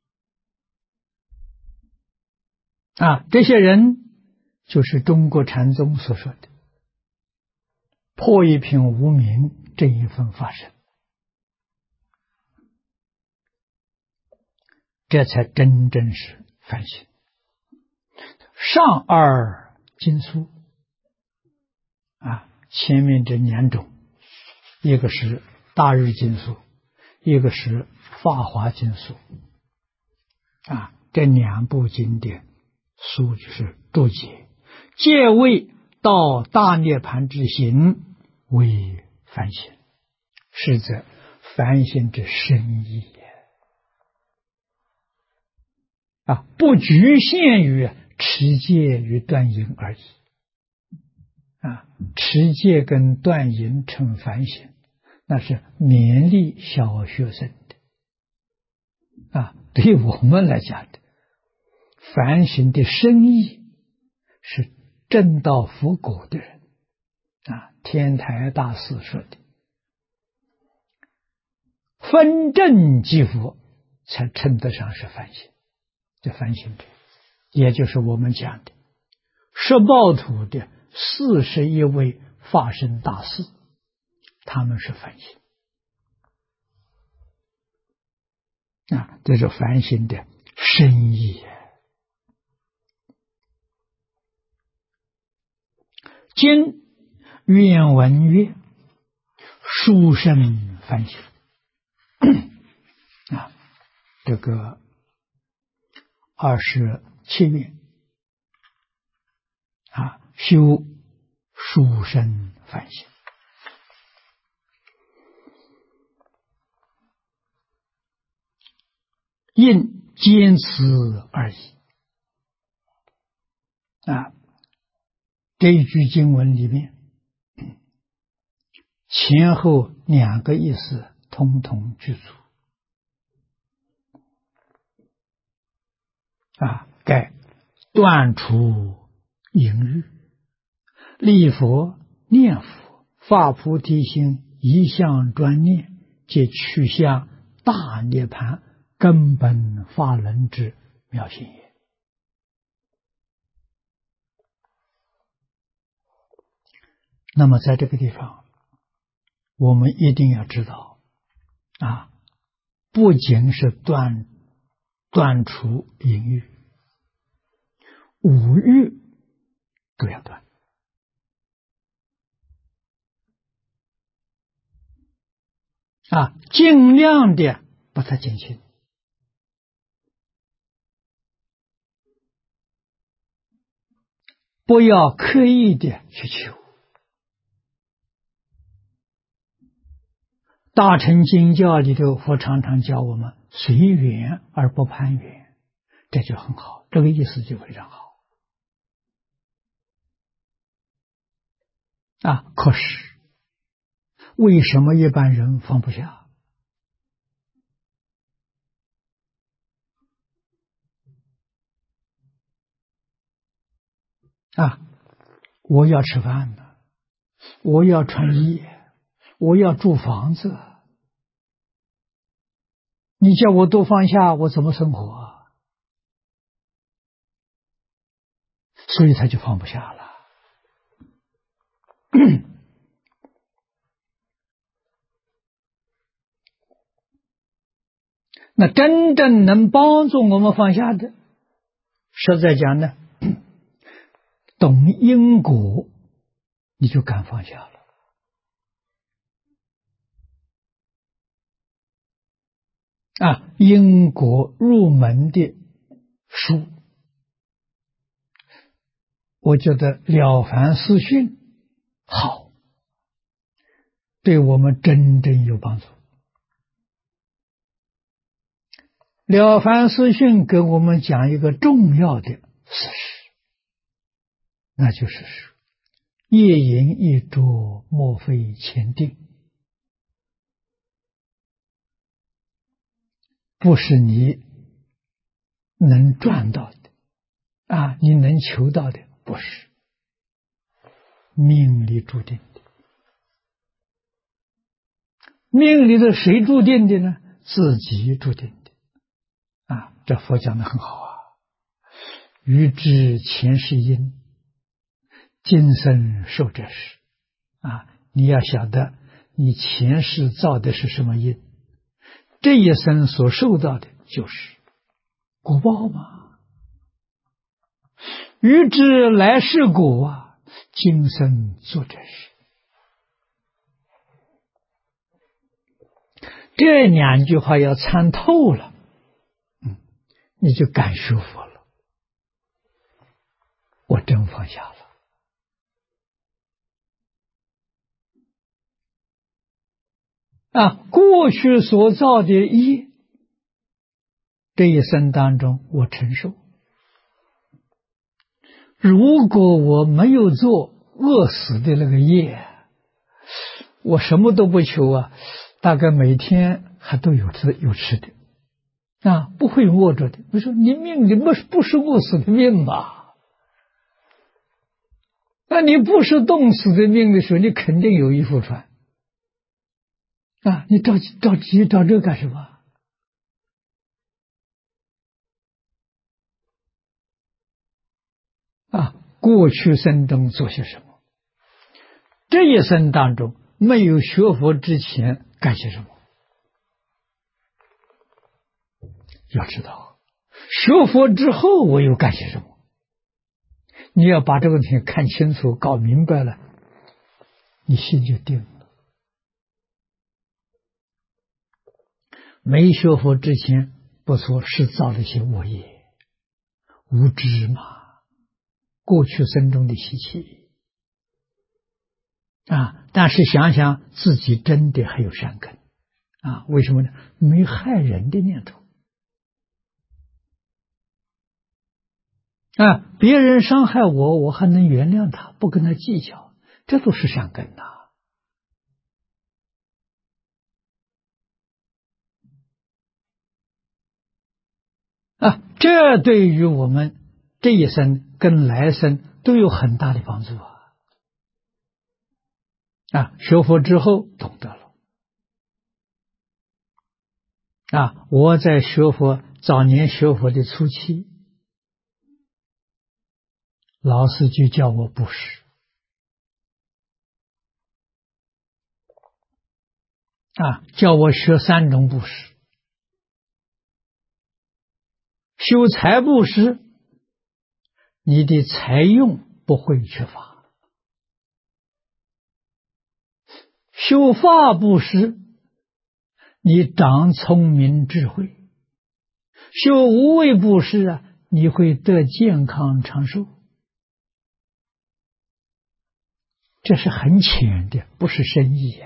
Speaker 1: 这些人就是中国禅宗所说的破一品无明这一份法身，这才真正是凡行。上二经书前面这两种，一个是大日经书，一个是法华经书这两部经典书就是注解，皆为到大涅槃之行为凡行，是则凡行之深意不局限于持戒与断淫而已。持戒跟断淫成反省，那是勉励小学生的。对我们来讲的反省的深意是正道佛果的人。天台大师说的，分正即佛，才称得上是反省。这反省者，也就是我们讲的十报土的41位法身大士，他们是反省。这是反省的深意。今愿闻曰：殊胜反省。这个27愿修殊胜反省。因坚持而已。这一句经文里面前后2个意思通通具足。该断除淫欲，礼佛念佛，发菩提心，一向专念，皆趋向大涅槃根本法轮之妙性也。那么在这个地方我们一定要知道不仅是断除淫欲，五欲都要断。尽量的把它减轻。不要刻意的去求。大乘经教里头，佛常常教我们随缘而不攀缘，这就很好，这个意思就非常好。可是为什么一般人放不下？我要吃饭呢，我要穿衣，我要住房子，你叫我都放下，我怎么生活？所以他就放不下了。那真正能帮助我们放下的，实在讲呢，懂因果，你就敢放下了。因果入门的书，我觉得《了凡四训》好，对我们真正有帮助。了凡四训给我们讲一个重要的事实，那就是夜饮一啄，莫非前定，不是你能赚到的你能求到的，不是命里注定的。命里的谁注定的呢？自己注定的。这佛讲的很好欲知前世因，今生受者是。你要晓得你前世造的是什么因，这一生所受到的就是果报嘛。欲知来世果今生做者是。这2句话要参透了，你就敢学佛了。我真放下了。过去所造的业， 这一生当中我承受。如果我没有做饿死的那个业，我什么都不求啊，大概每天还都有吃的啊，不会饿着的。你说你命你不是饿死的命吧？那你不是冻死的命的时候，你肯定有衣服穿啊！你着急找这干什么？啊，过去生中做些什么？这一生当中没有学佛之前干些什么？要知道，学佛之后我又干些什么？你要把这个问题看清楚、搞明白了，你心就定了。没学佛之前不错，是造了些恶业，无知嘛，过去生中的习气啊。但是想想自己真的还有善根啊，为什么呢？没害人的念头啊，别人伤害我，我还能原谅他，不跟他计较，这都是善根呐。啊，这对于我们这一生跟来生都有很大的帮助啊！啊，学佛之后懂得了啊！我在学佛早年学佛的初期，老师就叫我布施啊，叫我学3种布施，修财布施，你的财用不会缺乏。修法布施，你长聪明智慧；修无畏布施啊，你会得健康长寿。这是很浅的，不是深意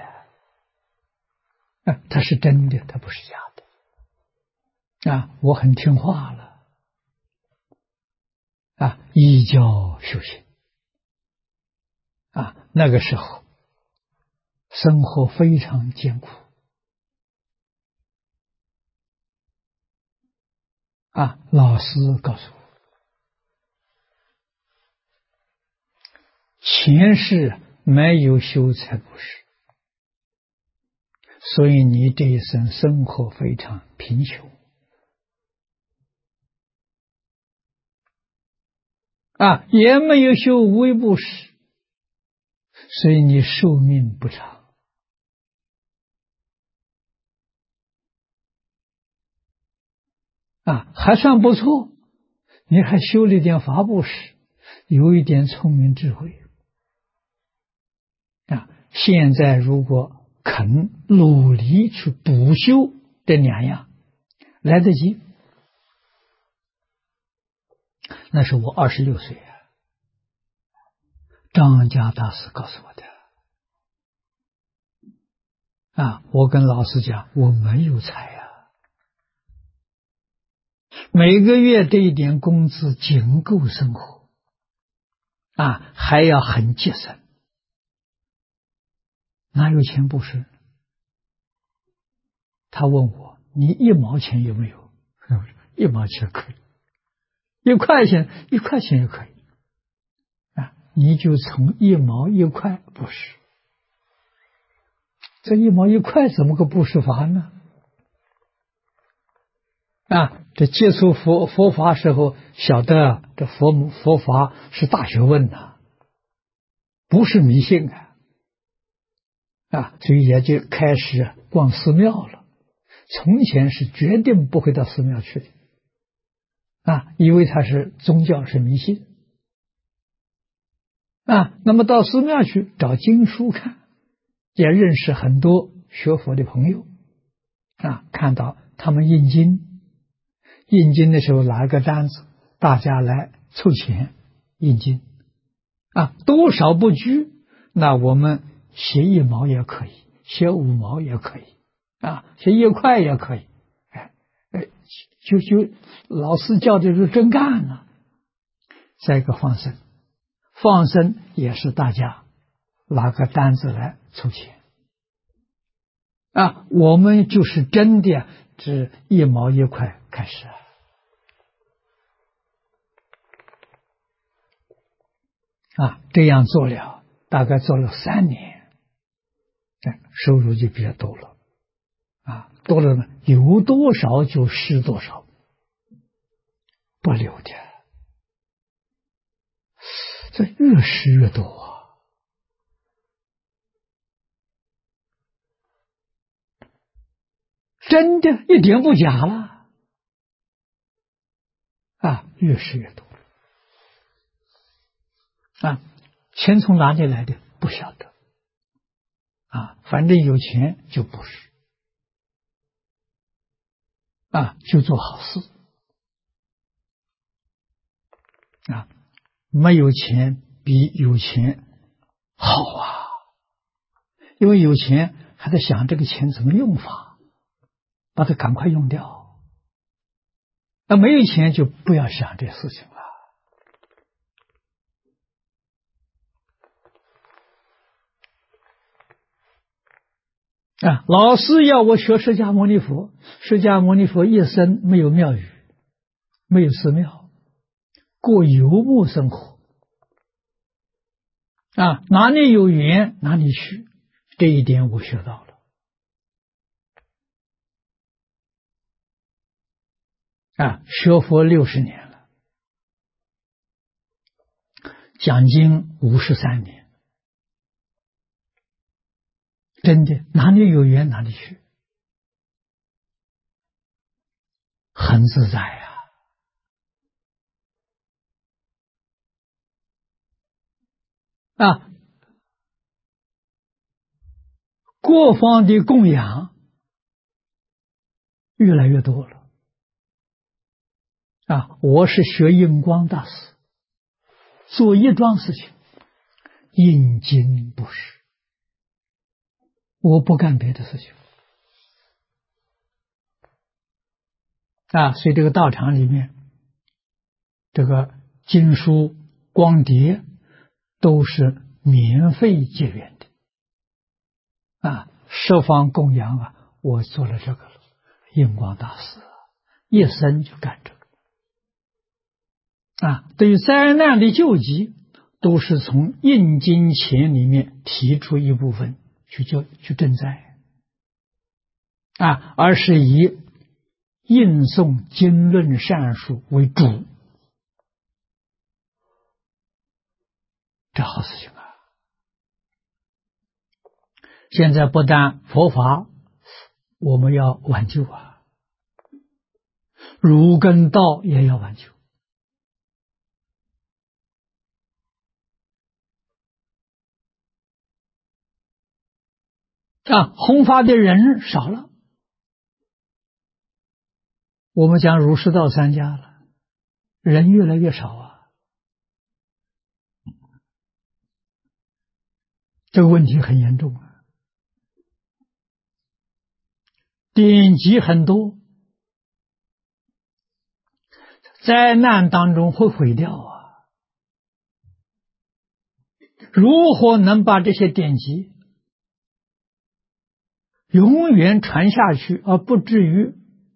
Speaker 1: 啊，它是真的，它不是假的啊。我很听话了啊，依教修行啊。那个时候生活非常艰苦啊，老师告诉我，前世没有修财布施，所以你这一生生活非常贫穷啊，也没有修无畏布施，所以你寿命不长啊，还算不错。你还修了一点法布施，有一点聪明智慧啊。现在如果肯努力去补修这2样，来得及。那是我26岁啊，张家大师告诉我的啊。我跟老师讲，我没有财啊，每个月这一点工资仅够生活啊，还要很节省，哪有钱布施？他问我，你1毛钱有没有？1毛钱可以，1块钱也可以啊。你就从1毛1块布施，这1毛1块怎么个布施法呢？啊，这接触佛法时候晓得这佛法是大学问呐，不是迷信啊，所以也就开始逛寺庙了。从前是决定不会到寺庙去的啊，因为它是宗教，是迷信啊。那么到寺庙去找经书看，也认识很多学佛的朋友啊，看到他们印经的时候拿一个单子，大家来凑钱印经啊，多少不拘，那我们写1毛也可以，写5毛也可以啊，写1块也可以， 就老师教的是真干了。再一个放生，放生也是大家拿个单子来凑钱啊，我们就是真的只1毛1块开始啊，这样做了，大概做了3年，收入就比较多了啊，多了呢，有多少就施多少，不留的，这越施越多啊。真的，一点不假了啊！越施越多啊！钱从哪里来的？不晓得啊！反正有钱就不是啊，就做好事啊！没有钱比有钱好啊，因为有钱还得想这个钱怎么用法。把它赶快用掉，那没有钱就不要想这事情了啊！老师要我学释迦牟尼佛，释迦牟尼佛一生没有庙宇，没有寺庙，过游牧生活啊，哪里有缘哪里去，这一点我学到了。啊，学佛60年了，讲经53年，真的哪里有缘哪里去，很自在呀！啊，各方的供养越来越多了。啊，我是学印光大师，做一桩事情，印经布施，我不干别的事情啊。所以这个道场里面，这个经书、光碟都是免费结缘的啊。十方供养啊，我做了这个了，印光大师一生就干这个。啊，对于灾难的救济，都是从印经钱里面提出一部分去赈灾，啊，而是以印诵经论善书为主，这好事情啊！现在不但佛法我们要挽救啊，儒跟道也要挽救。啊，弘法的人少了，我们讲儒释道3家了，人越来越少啊，这个问题很严重啊，典籍很多，灾难当中会毁掉啊，如何能把这些典籍永远传下去，而不至于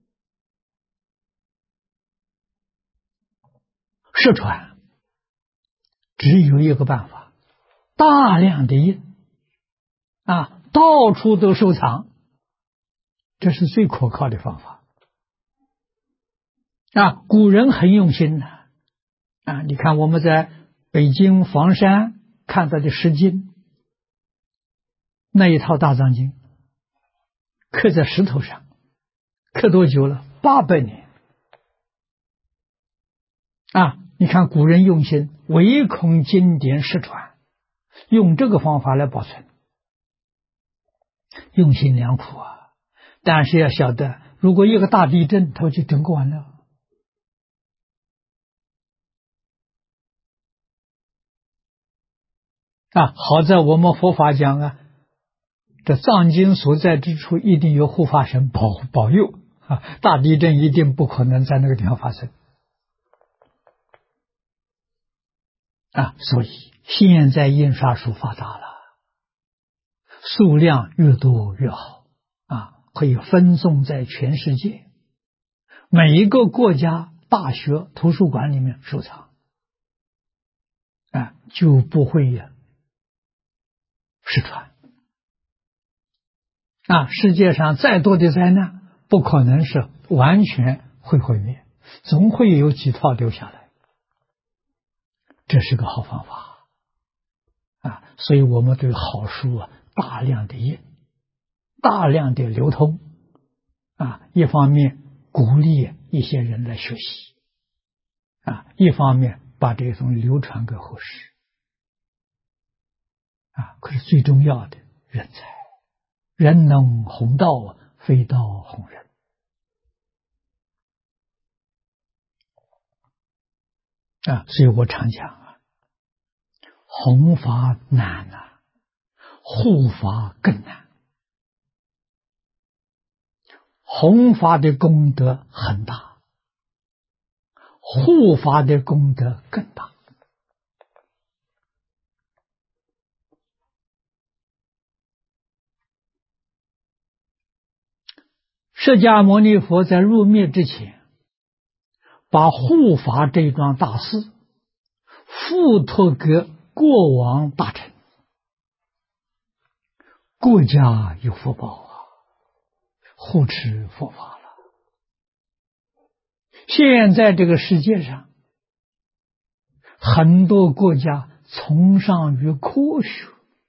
Speaker 1: 失传？只有一个办法，大量的印啊，到处都收藏，这是最可靠的方法啊。古人很用心的啊，你看我们在北京房山看到的石经，那一套大藏经刻在石头上，刻多久了？800年啊！你看古人用心，唯恐经典失传，用这个方法来保存，用心良苦啊！但是要晓得，如果一个大地震，它就整个完了啊！好在我们佛法讲啊，这藏经所在之处一定有护法神保佑大地震一定不可能在那个地方发生所以现在印刷术发达了，数量越多越好可以分送在全世界每一个国家大学图书馆里面收藏就不会失传世界上再多的灾难不可能是完全会毁灭，总会有几套留下来，这是个好方法所以我们对好书大量的印，大量的流通一方面鼓励一些人来学习一方面把这种流传给后世可是最重要的人才，人能弘道，非道弘人所以我常讲弘法难护法更难。弘法的功德很大，护法的功德更大释迦牟尼佛在入灭之前，把护法这一桩大事付托给国王大臣，国家有福报护持佛法了。现在这个世界上，很多国家崇尚于科学，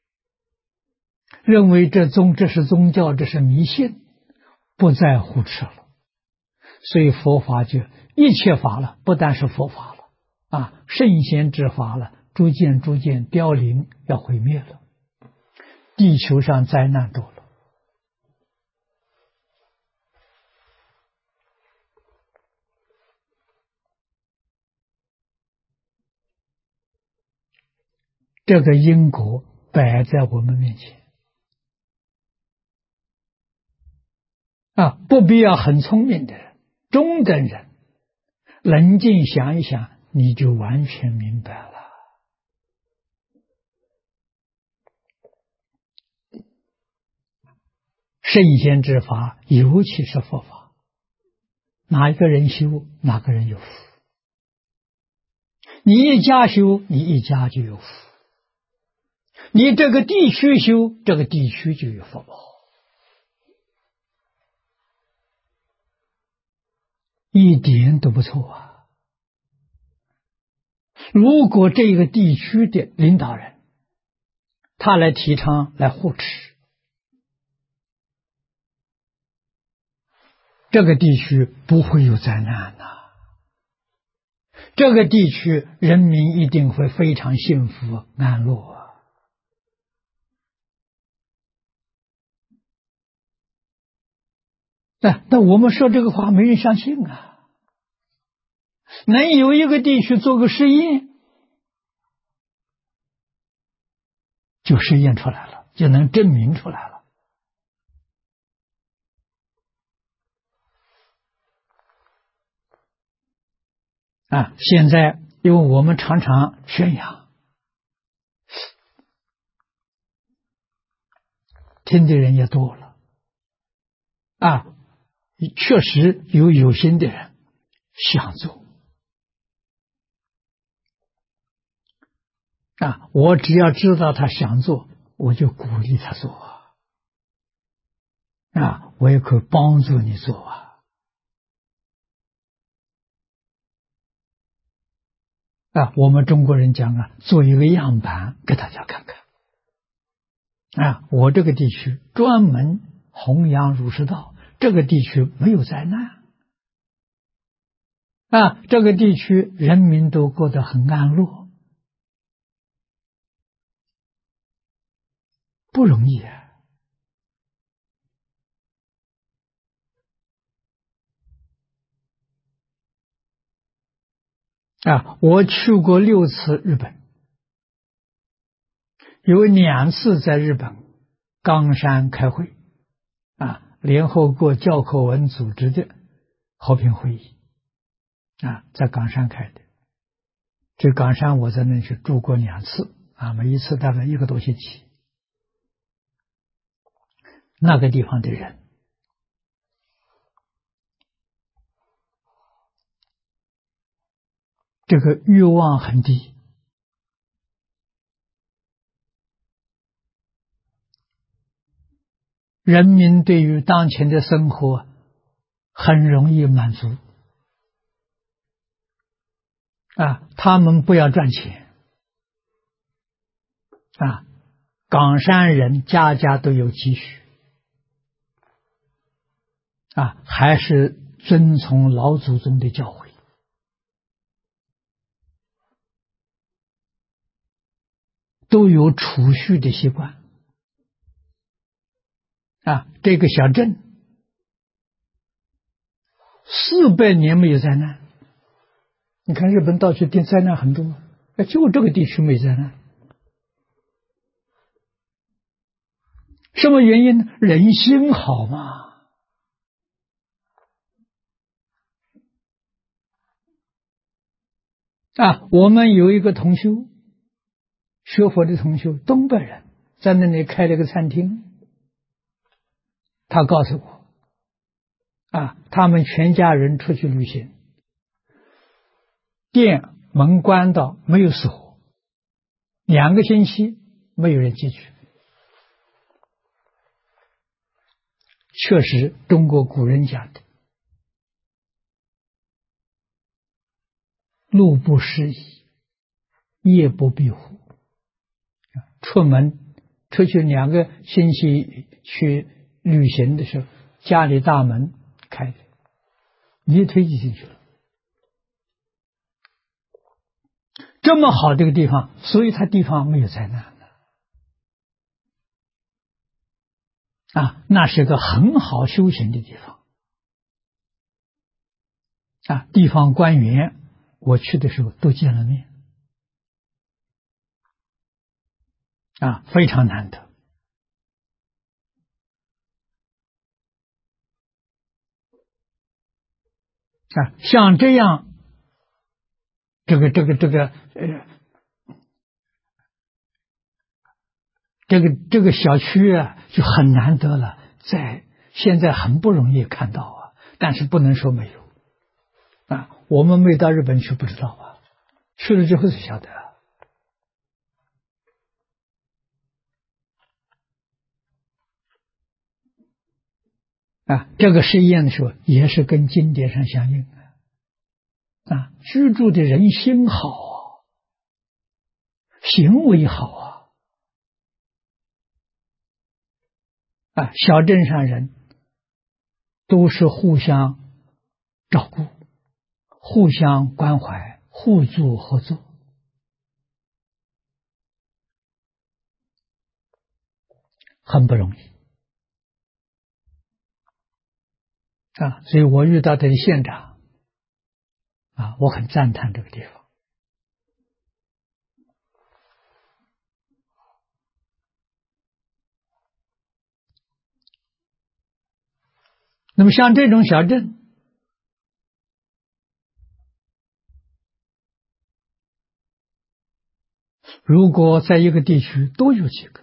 Speaker 1: 认为这是宗教，这是迷信，不再护持了。所以佛法就一切法了，不但是佛法了圣贤之法了，逐渐凋零，要毁灭了。地球上灾难多了。这个因果摆在我们面前不必要很聪明的人，中等人冷静想一想，你就完全明白了。圣贤之法，尤其是佛法，哪一个人修，哪个人有福。你一家修，你一家就有福。你这个地区修，这个地区就有福报，一点都不错如果这个地区的领导人，他来提倡来护持，这个地区不会有灾难这个地区人民一定会非常幸福安乐但我们说这个话没人相信能有一个地区做个实验，就实验出来了，就能证明出来了现在因为我们常常宣扬，听的人也多了确实有心的人想做我只要知道他想做，我就鼓励他做我也可以帮助你做我们中国人讲做一个样板给大家看看我这个地区专门弘扬儒释道，这个地区没有灾难这个地区人民都过得很安乐，不容易我去过6次日本，有2次在日本冈山开会联合国教科文组织的和平会议在冈山开的。这冈山我在那去住过2次每一次大概1个多星期。那个地方的人这个欲望很低，人民对于当前的生活很容易满足他们不要赚钱冈山人家家都有积蓄还是遵从老祖宗的教诲，都有储蓄的习惯这个小镇400年没有灾难。你看日本到处灾难很多，就这个地区没灾难，什么原因呢？人心好嘛。我们有一个同修，学佛的同修，东北人，在那里开了个餐厅。他告诉我他们全家人出去旅行，店门关到没有锁，2个星期没有人进去。确实中国古人讲的路不拾遗，夜不闭户。出去2个星期去旅行的时候，家里大门开的，你一推就进去了。这么好的一个地方，所以它地方没有灾难那是个很好修行的地方地方官员我去的时候都见了面非常难得像这样这个小区就很难得了，现在很不容易看到但是不能说没有我们没到日本去不知道去了之后才晓得这个是一样的说，也是跟经典上相应居住的人心好行为好小镇上人都是互相照顾，互相关怀，互助合作很不容易所以我遇到的县长我很赞叹这个地方。那么像这种小镇，如果在一个地区都有几个，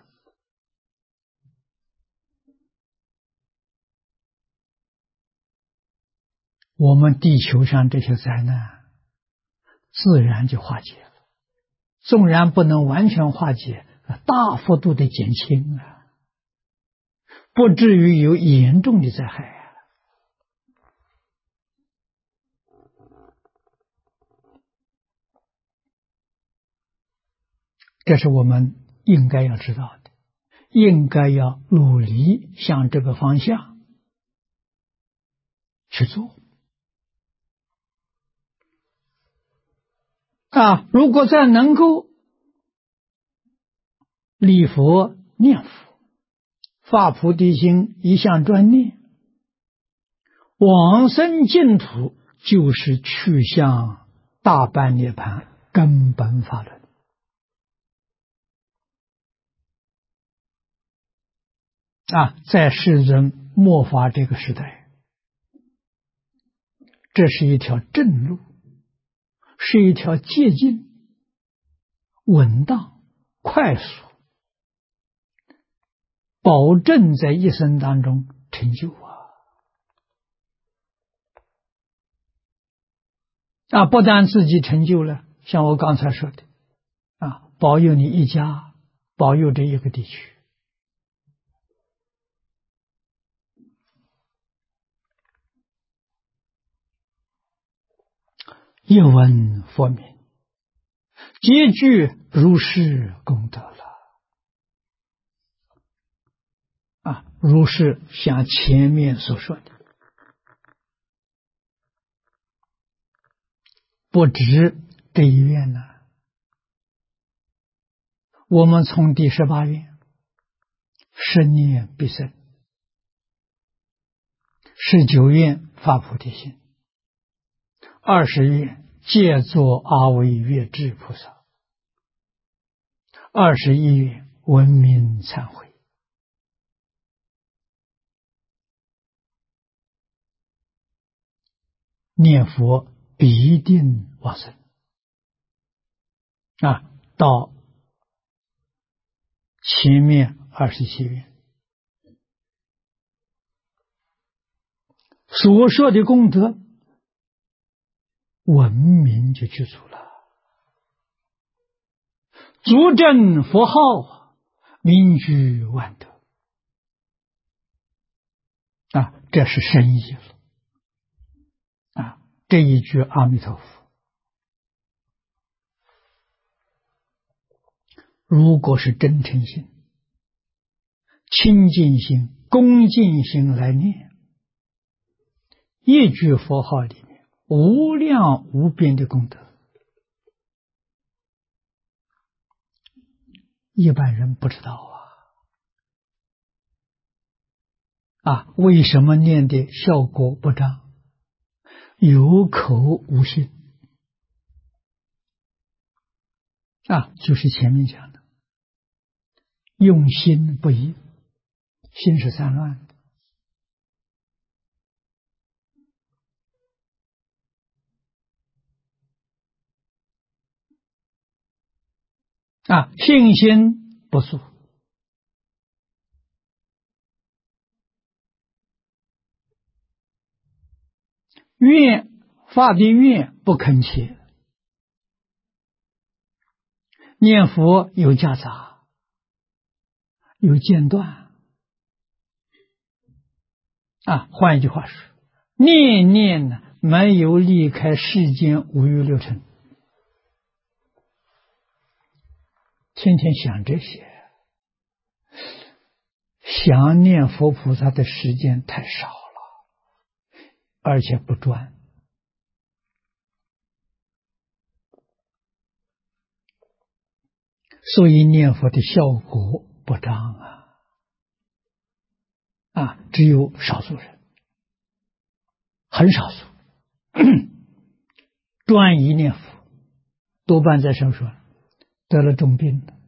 Speaker 1: 我们地球上这些灾难自然就化解了，纵然不能完全化解，大幅度的减轻不至于有严重的灾害这是我们应该要知道的，应该要努力向这个方向去做如果再能够礼佛念佛，发菩提心，一向专念，往生净土就是去向大般涅槃根本法轮在世人末法这个时代，这是一条正路，是一条捷径，稳当、快速，保证在一生当中成就不但自己成就了，像我刚才说的保佑你一家，保佑这一个地区。一闻佛名，皆具如是功德了。如是像前面所说的，不止这一愿呢。我们从第18愿十念必生，19愿发菩提心，20愿借作阿惟越致菩萨，21愿闻名忏悔。念佛必定往生到前面27愿所说的功德，闻名就具足了，足证佛号，名居万德这是深意了这一句阿弥陀佛，如果是真诚心、清净心、恭敬心来念，一句佛号里面无量无边的功德，一般人不知道为什么念的效果不彰？有口无心就是前面讲的，用心不一，心是散乱的信心不足，愿发的愿不恳切，念佛有夹杂，有间断换一句话说，念念呢没有离开世间五欲六尘，天天想这些，想念佛菩萨的时间太少了，而且不专。所以念佛的效果不彰只有少数人，很少数专一念佛，多半在什么时候得了重病了，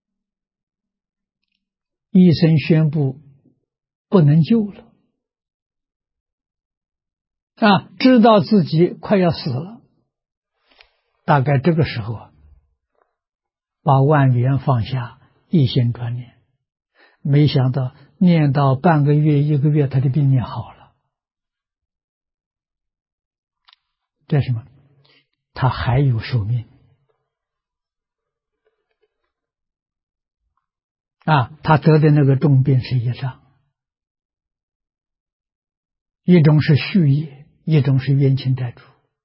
Speaker 1: 医生宣布不能救了知道自己快要死了，大概这个时候把万缘放下，一心专念，没想到念到半个月、1个月，他的病念好了。这是什么？他还有寿命他得的那个重病是业障，一种是续业，一种是冤亲债主。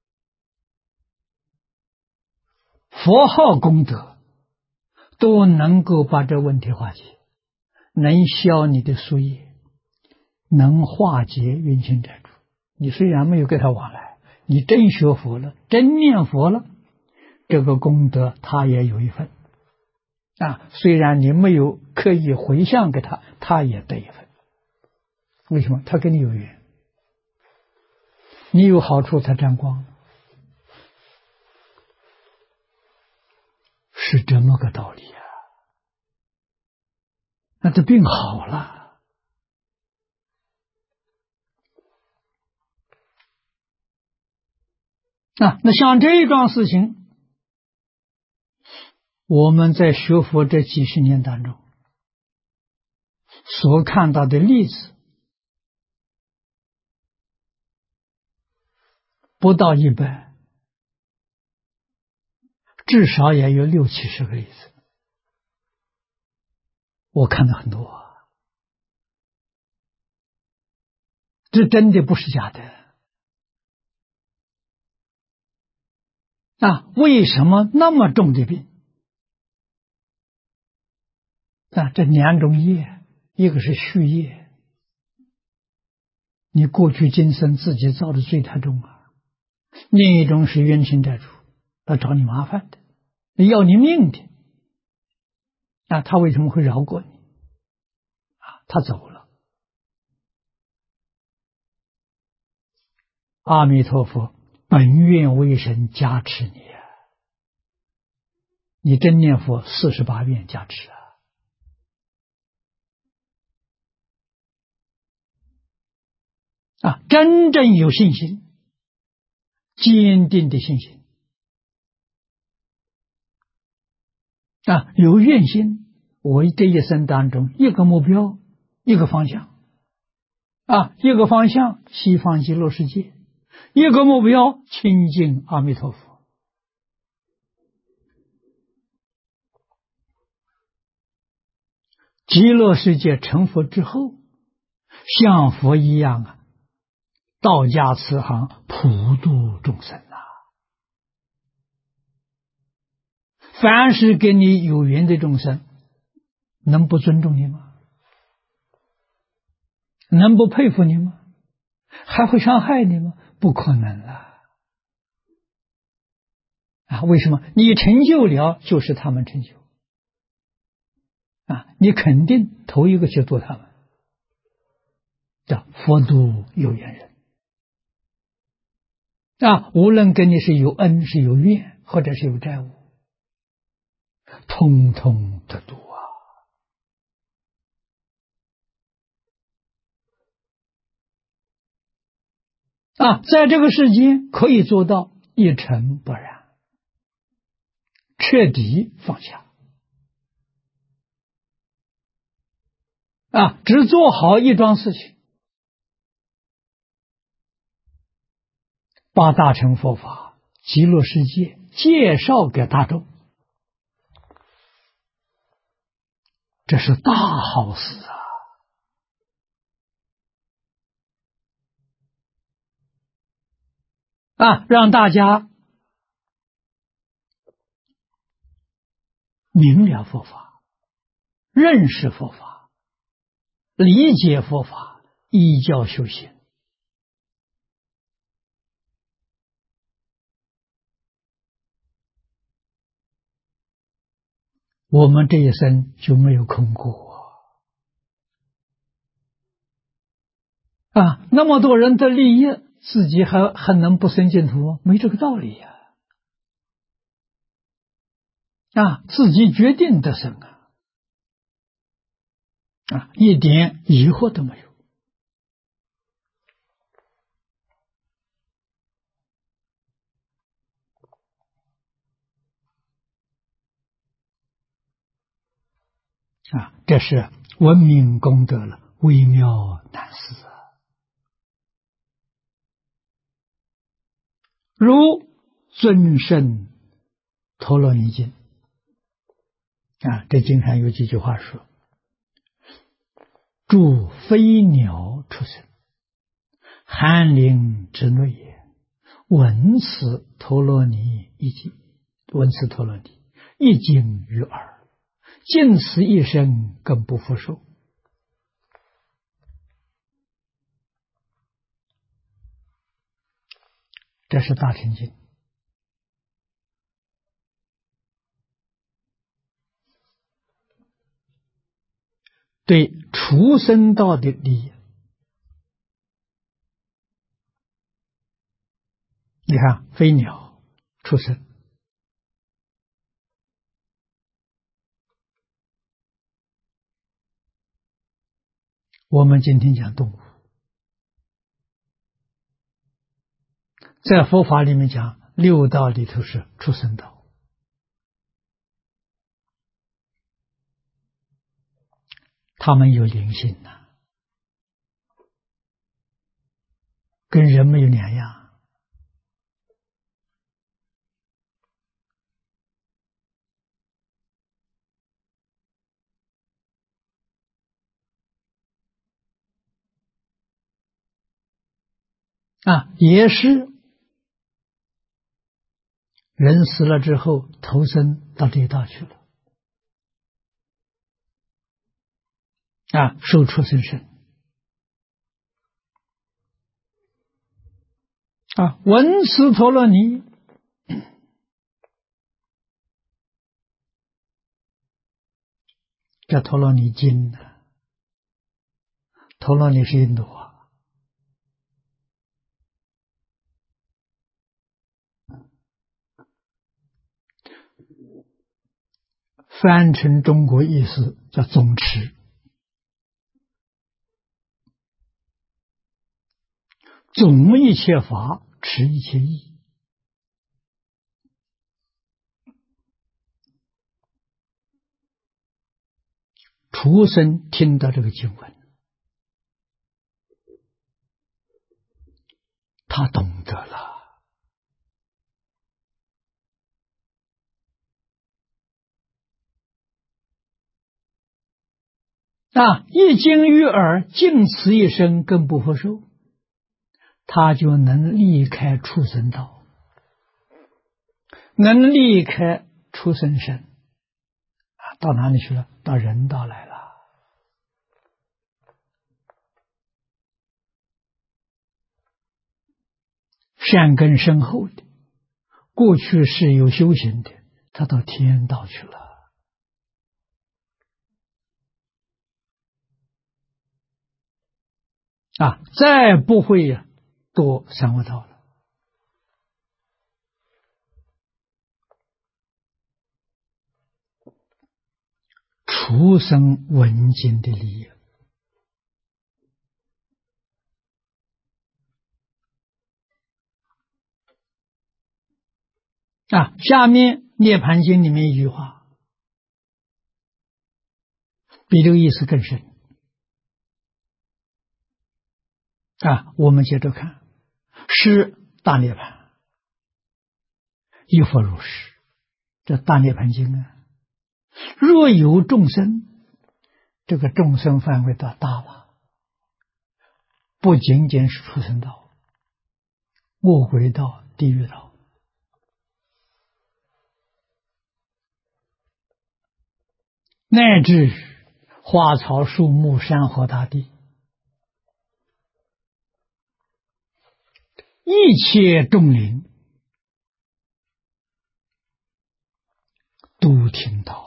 Speaker 1: 佛号功德都能够把这问题化解，能消你的宿业，能化解冤亲债主。你虽然没有跟他往来，你真学佛了，真念佛了，这个功德他也有一份虽然你没有刻意回向给他，他也得一份。为什么？他跟你有缘，你有好处才沾光，是这么个道理那这病好了， 那像这一桩事情，我们在学佛这几十年当中所看到的例子，不到100，至少也有60、70个例子，我看到很多。这真的不是假的。为什么那么重的病？这2种业，一个是续业，你过去今生自己造的罪太重啊；另一种是冤亲债主，来找你麻烦的，要你命的。他为什么会饶过你？他走了。阿弥陀佛本愿威神加持你啊！你真念佛48愿加持真正有信心，坚定的信心有愿心。我这一生当中，一个目标，一个方向一个方向西方极乐世界，一个目标亲近阿弥陀佛。极乐世界成佛之后，像佛一样道家慈航，普度众生凡是跟你有缘的众生，能不尊重你吗？能不佩服你吗？还会伤害你吗？不可能了为什么？你成就了，就是他们成就你肯定头一个去度他们，叫佛度有缘人无论跟你是有恩是有怨，或者是有债务，通通得度在这个世间可以做到一尘不染，彻底放下只做好一桩事情，把大乘佛法极乐世界介绍给大众，这是大好事让大家明了佛法，认识佛法，理解佛法，依教修行。我们这一生就没有空过那么多人的利益，自己还能不生净土吗？没这个道理自己决定得生一点疑惑都没有这是文明功德了，微妙难思如尊胜陀罗尼经这经上有几句话说：诸飞鸟出生，寒林之内也，闻此陀罗尼一经，闻此陀罗尼一经于耳，尽此一生，更不复受。这是大乘经，对畜生道的利益。你看飞鸟出生，我们今天讲动物，在佛法里面讲， 六道里头是畜生道，他们有灵性呐，跟人没有两样。也是人死了之后投生到这一道去了，受畜生身。文殊陀罗尼这陀罗尼经呢，陀罗尼是印度话，翻成中国意思叫总持，总一切法，持一切义。畜生听到这个经文，他懂得了。一经于耳，尽此一生更不复受，他就能离开畜生道，能离开畜生身，到哪里去了？到人道来了。善根深厚的，过去是有修行的，他到天道去了。再不会堕三恶道了。畜生闻经的利益。下面涅盘经里面一句话，比这个意思更深。我们接着看，是大涅盘，亦复如是。这大涅盘经若有众生，这个众生范围大了，不仅仅是畜生道、恶鬼道、地狱道，乃至花草树木、山河大地，一切众灵都听到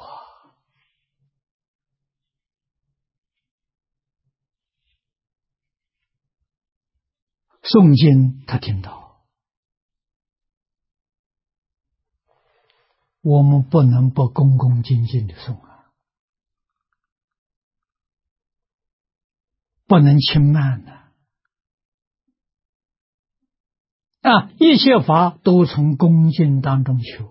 Speaker 1: 诵经他听到，我们不能不恭恭敬敬的诵不能轻慢一切法都从恭敬当中求。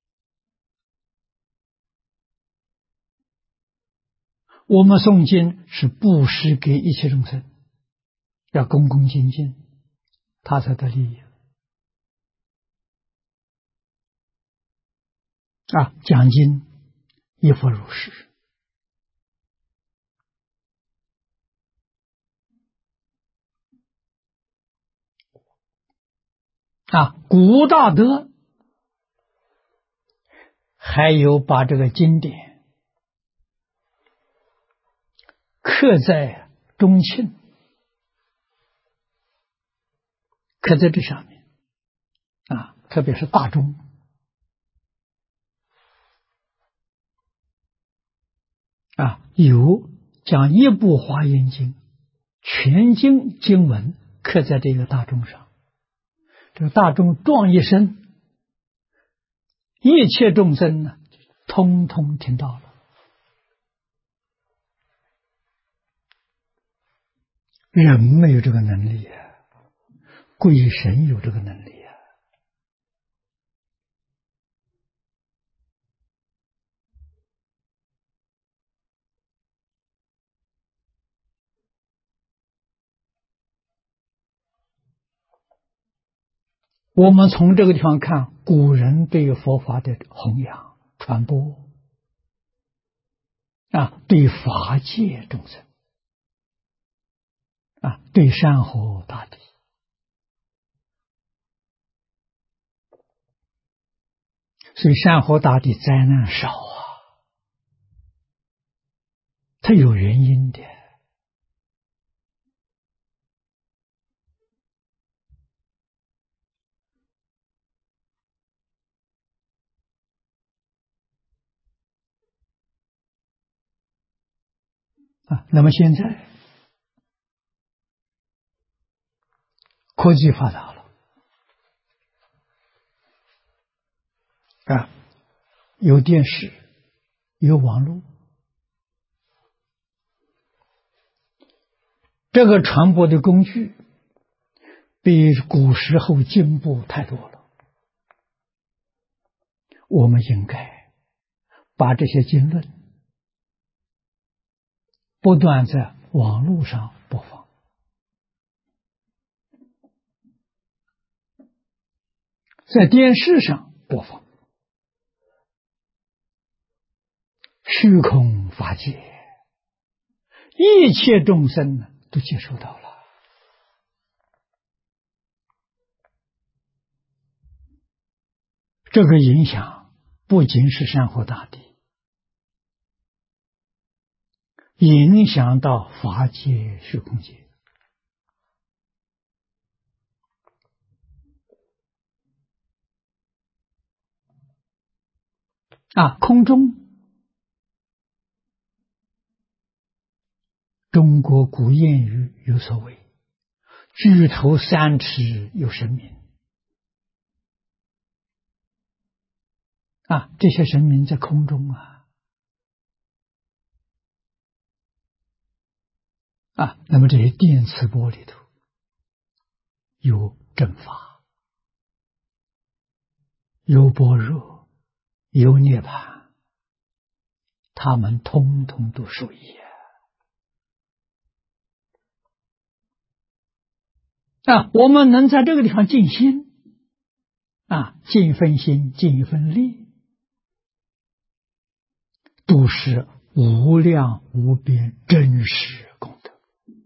Speaker 1: 我们诵经是布施给一切众生，要恭恭敬敬，他才得利益。讲经亦复如是。古大德还有把这个经典刻在中磬，刻在这上面特别是大钟有将一部华严经全经经文刻在这个大钟上，这个大钟撞一声，一切众生呢，通通听到了。人没有这个能力鬼神有这个能力我们从这个地方看，古人对佛法的弘扬、传播对法界众生对山河大地，所以山河大地灾难少它有原因的。那么现在科技发达了有电视，有网络，这个传播的工具比古时候进步太多了。我们应该把这些经论不断在网络上播放，在电视上播放，虚空法界，一切众生都接受到了。这个影响不仅是山河大地，影响到法界、虚空界。空中，中国古谚语有所谓：举头三尺有神明。这些神明在空中那么这些电磁波里头有正法，有般若，有涅槃，他们通通都受益我们能在这个地方尽心尽一份心，尽一份力，都是无量无边真实功德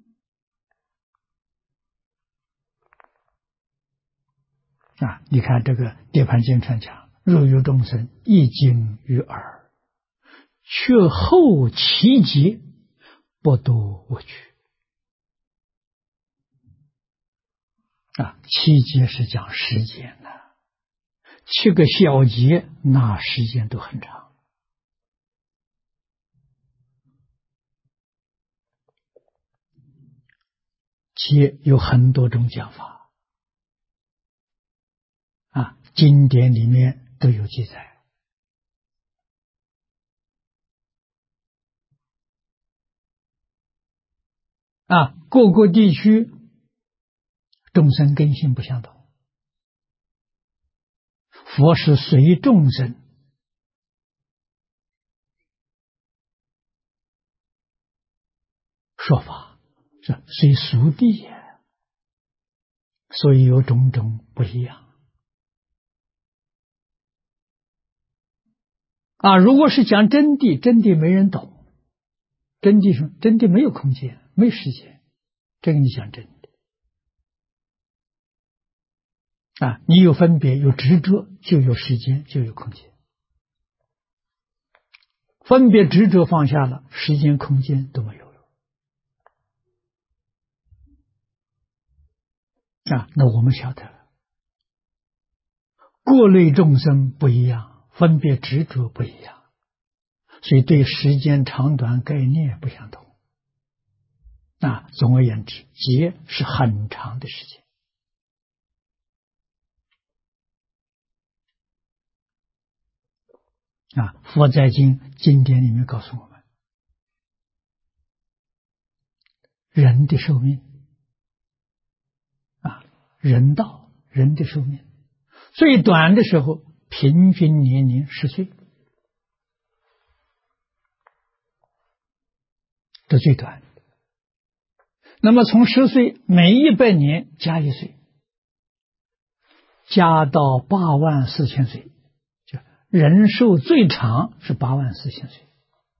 Speaker 1: 你看这个《涅槃经》传讲，若有众生一经于耳，却后其劫，不度我去。七劫是讲时间7个小节那时间都很长。劫有很多种讲法经典里面都有记载各个地区众生根性不相同，佛是随众生说法，是随俗地所以有种种不一样如果是讲真谛，真谛没人懂，真谛没有空间，没时间，这个你讲真谛你有分别，有执着，就有时间，就有空间。分别执着放下了，时间空间都没有了那我们晓得各类众生不一样，分别执着不一样，所以对时间长短概念不相同总而言之，劫是很长的时间佛在经典里面告诉我们，人的寿命人道，人的寿命最短的时候平均年龄10岁，这最短。那么从10岁每100年加1岁， 加到84000岁，就人寿最长是84000岁。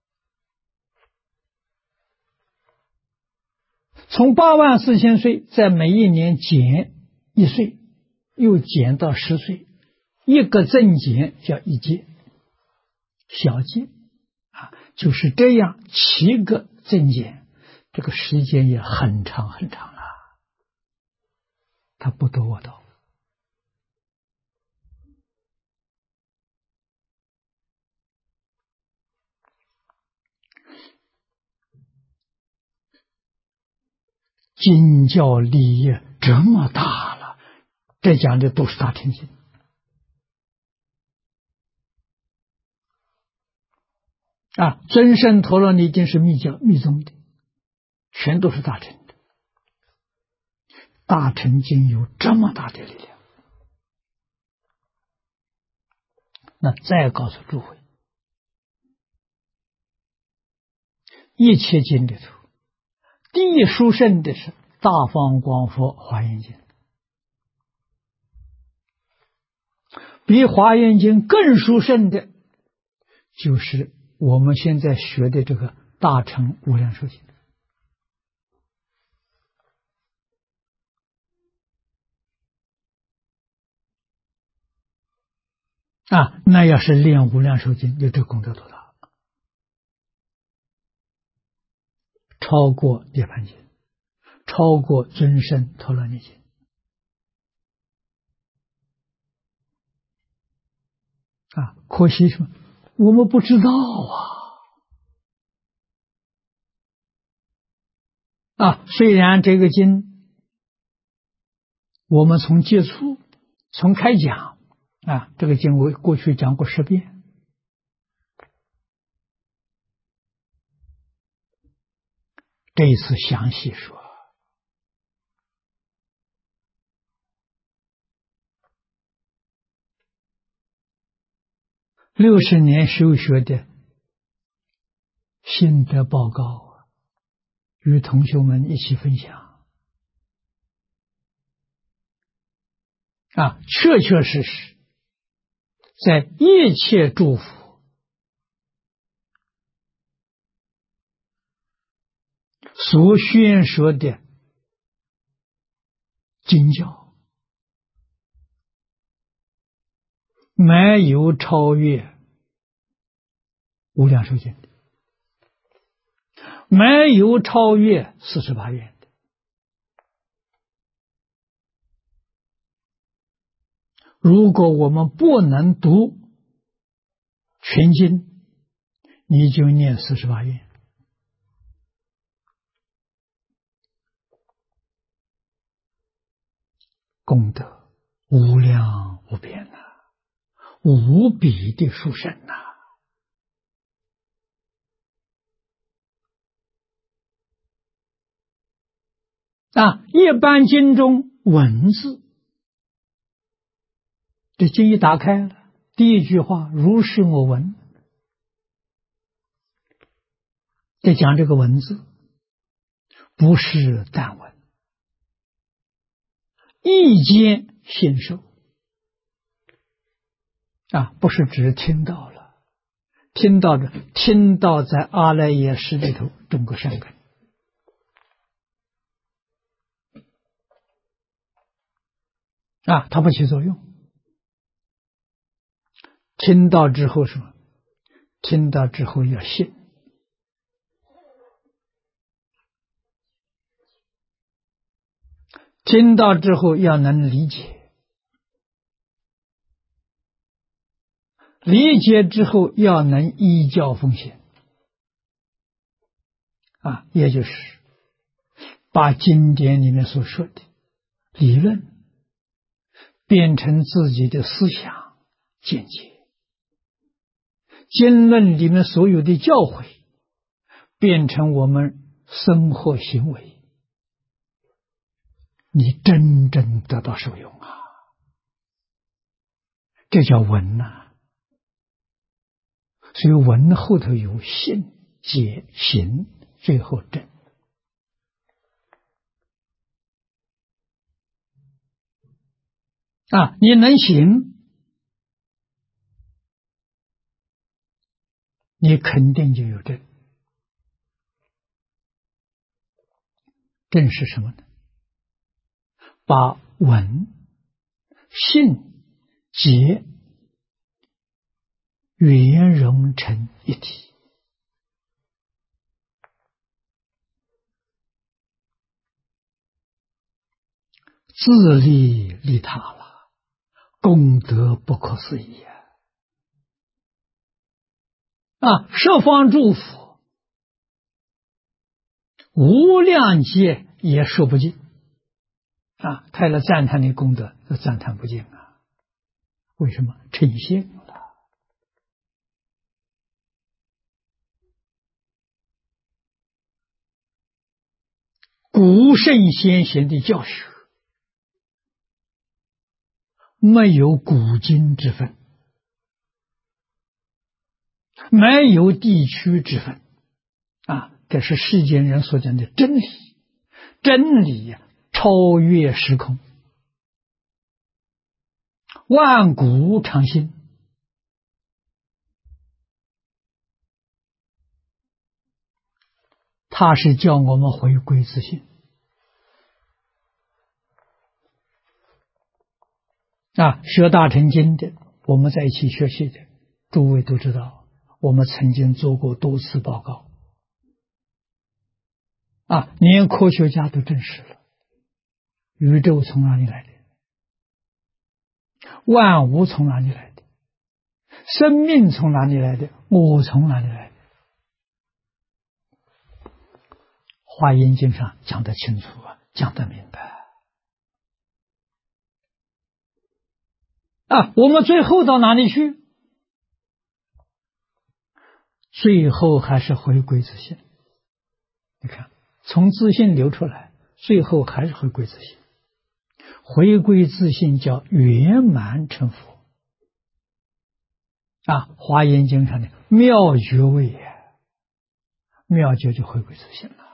Speaker 1: 从84000岁，在每一年减1岁，又减到10岁，一个增减叫一劫，小劫啊，就是这样7个增减，这个时间也很长很长了，他不得我道。经教立业这么大了，这讲的都是大乘经啊，真圣陀罗尼经是密教密宗的，全都是大乘的。大乘经有这么大的力量，那再告诉诸位，一切经里头，第一殊胜的是大方广佛华严经，比华严经更殊胜的就是我们现在学的这个大乘无量寿经啊，那要是练无量寿经，有这功德多大？超过涅槃经，超过尊胜陀罗尼经啊！可惜什么？我们不知道啊！虽然这个经我们从接触、从开讲啊，这个经我过去讲过10遍，这一次详细说。60年修学的心得报告与同学们一起分享啊，确确实实在一切诸佛所宣说的经教，没有超越无量寿经的，没有超越48愿的。如果我们不能读全经，你就念48愿，功德无量无边呐，无比的殊胜呐！啊，一般经中文字，这经一打开了，第一句话如是我闻，在讲这个文字，不是但闻，意见信受啊，不是只听到了，听到在阿赖耶识里头种个善根啊，它不起作用。听到之后什么？听到之后要信，听到之后要能理解，理解之后要能依教奉行啊，也就是把经典里面所说的理论变成自己的思想见解，经论里面所有的教诲变成我们生活行为，你真正得到受用啊！这叫闻啊。所以闻后头有信、解、行，最后证。 你能行，你肯定就有正。正是什么呢？把文、信、节圆融成一体，自利利他了，功德不可思议十方诸佛无量劫也说不尽他来赞叹你功德，都赞叹不尽为什么？呈现了。古圣先贤的教学没有古今之分，没有地区之分这是世间人所讲的真理。真理超越时空，万古常新。他是叫我们回归自性学大乘经的，我们在一起学习的，诸位都知道，我们曾经做过多次报告连科学家都证实了，宇宙从哪里来的？万物从哪里来的？生命从哪里来的？我从哪里来的？华严经上讲得清楚讲得明白我们最后到哪里去？最后还是回归自性。你看，从自性流出来，最后还是回归自性。回归自性叫圆满成佛华严经上的妙觉位妙觉就回归自性了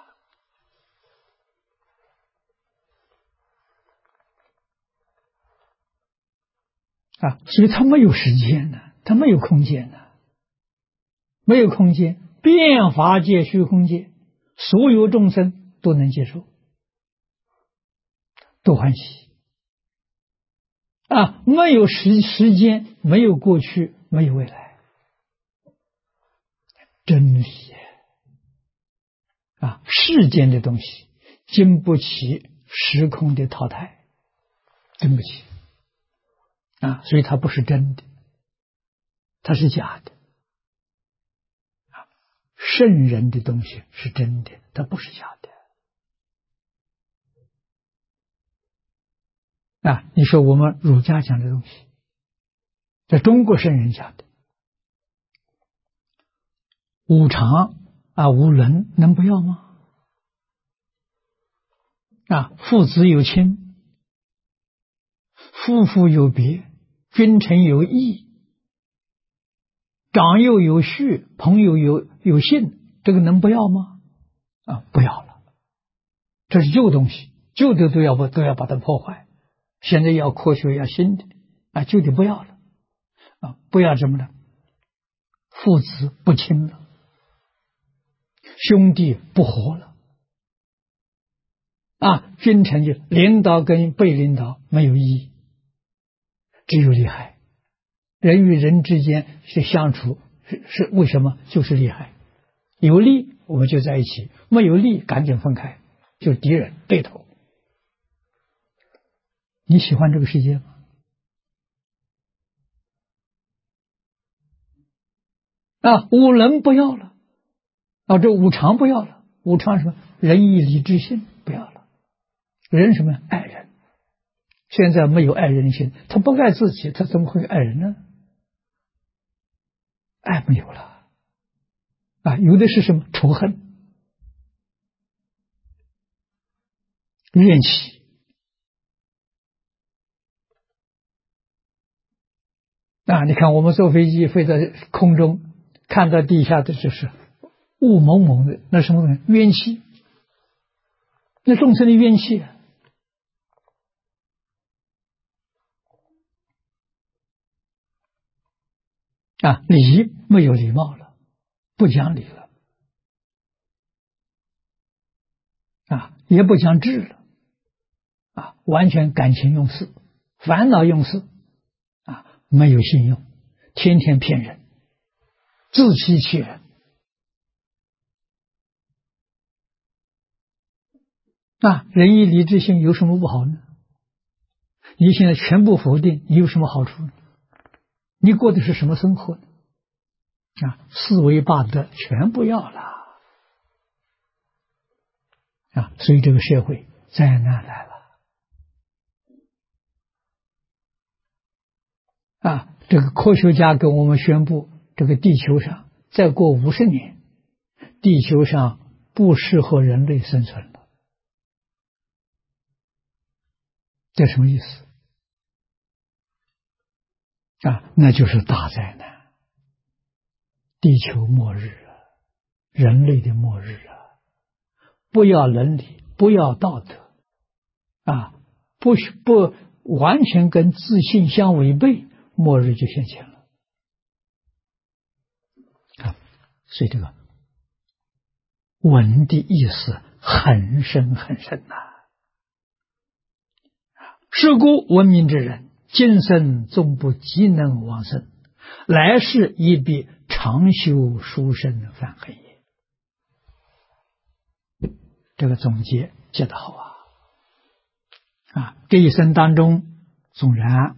Speaker 1: 所以它没有时间呢，它没有空间呢，没有空间，变法界、虚空界，所有众生都能接受，都欢喜没有时间，没有过去，没有未来，真理世间的东西经不起时空的淘汰，经不起所以它不是真的，它是假的圣人的东西是真的，它不是假的你说我们儒家讲的东西，在中国圣人讲的五常无伦能不要吗？父子有亲，夫妇有别，君臣有义，长幼有序，朋友有信，这个能不要吗？不要了，这是旧东西，旧的都要把它破坏。现在要科学，要新的旧的不要了不要什么呢？父子不亲了，兄弟不和了君臣就领导跟被领导没有意义，只有利害。人与人之间是相处是为什么？就是利害，有利我们就在一起，没有利赶紧分开，就敌人对头。你喜欢这个世界吗？五伦不要了这五常不要了。五常什么？仁义礼智信不要了。人什么？爱人。现在没有爱人心，他不爱自己，他怎么会爱人呢？爱没有了有的是什么？仇恨、怨气你看我们坐飞机飞在空中，看到地下的就是雾蒙蒙的，那什么呢？冤气，那众生的冤气礼没有礼貌了，不讲理了，也不讲智了，完全感情用事，烦恼用事，没有信用，天天骗人，自欺欺人。仁义礼智信有什么不好呢？你现在全部否定，你有什么好处呢？你过的是什么生活呢？四维八德全不要了所以这个社会灾难来了这个科学家跟我们宣布，这个地球上再过50年，地球上不适合人类生存了。这什么意思？那就是大灾难，地球末日人类的末日不要伦理，不要道德不完全跟自信相违背，末日就现前了所以这个文的意思很深很深是故文明之人，今生纵不即能往生，来世亦必常修殊胜梵行也。这个总结接得好这一生当中纵然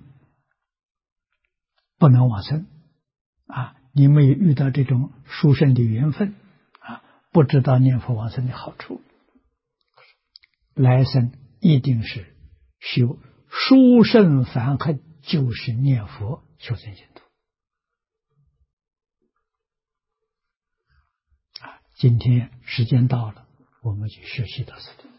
Speaker 1: 不能往生你没有遇到这种殊胜的缘分不知道念佛往生的好处，来生一定是修殊胜梵行，就是念佛求生净土今天时间到了，我们就学习到这里。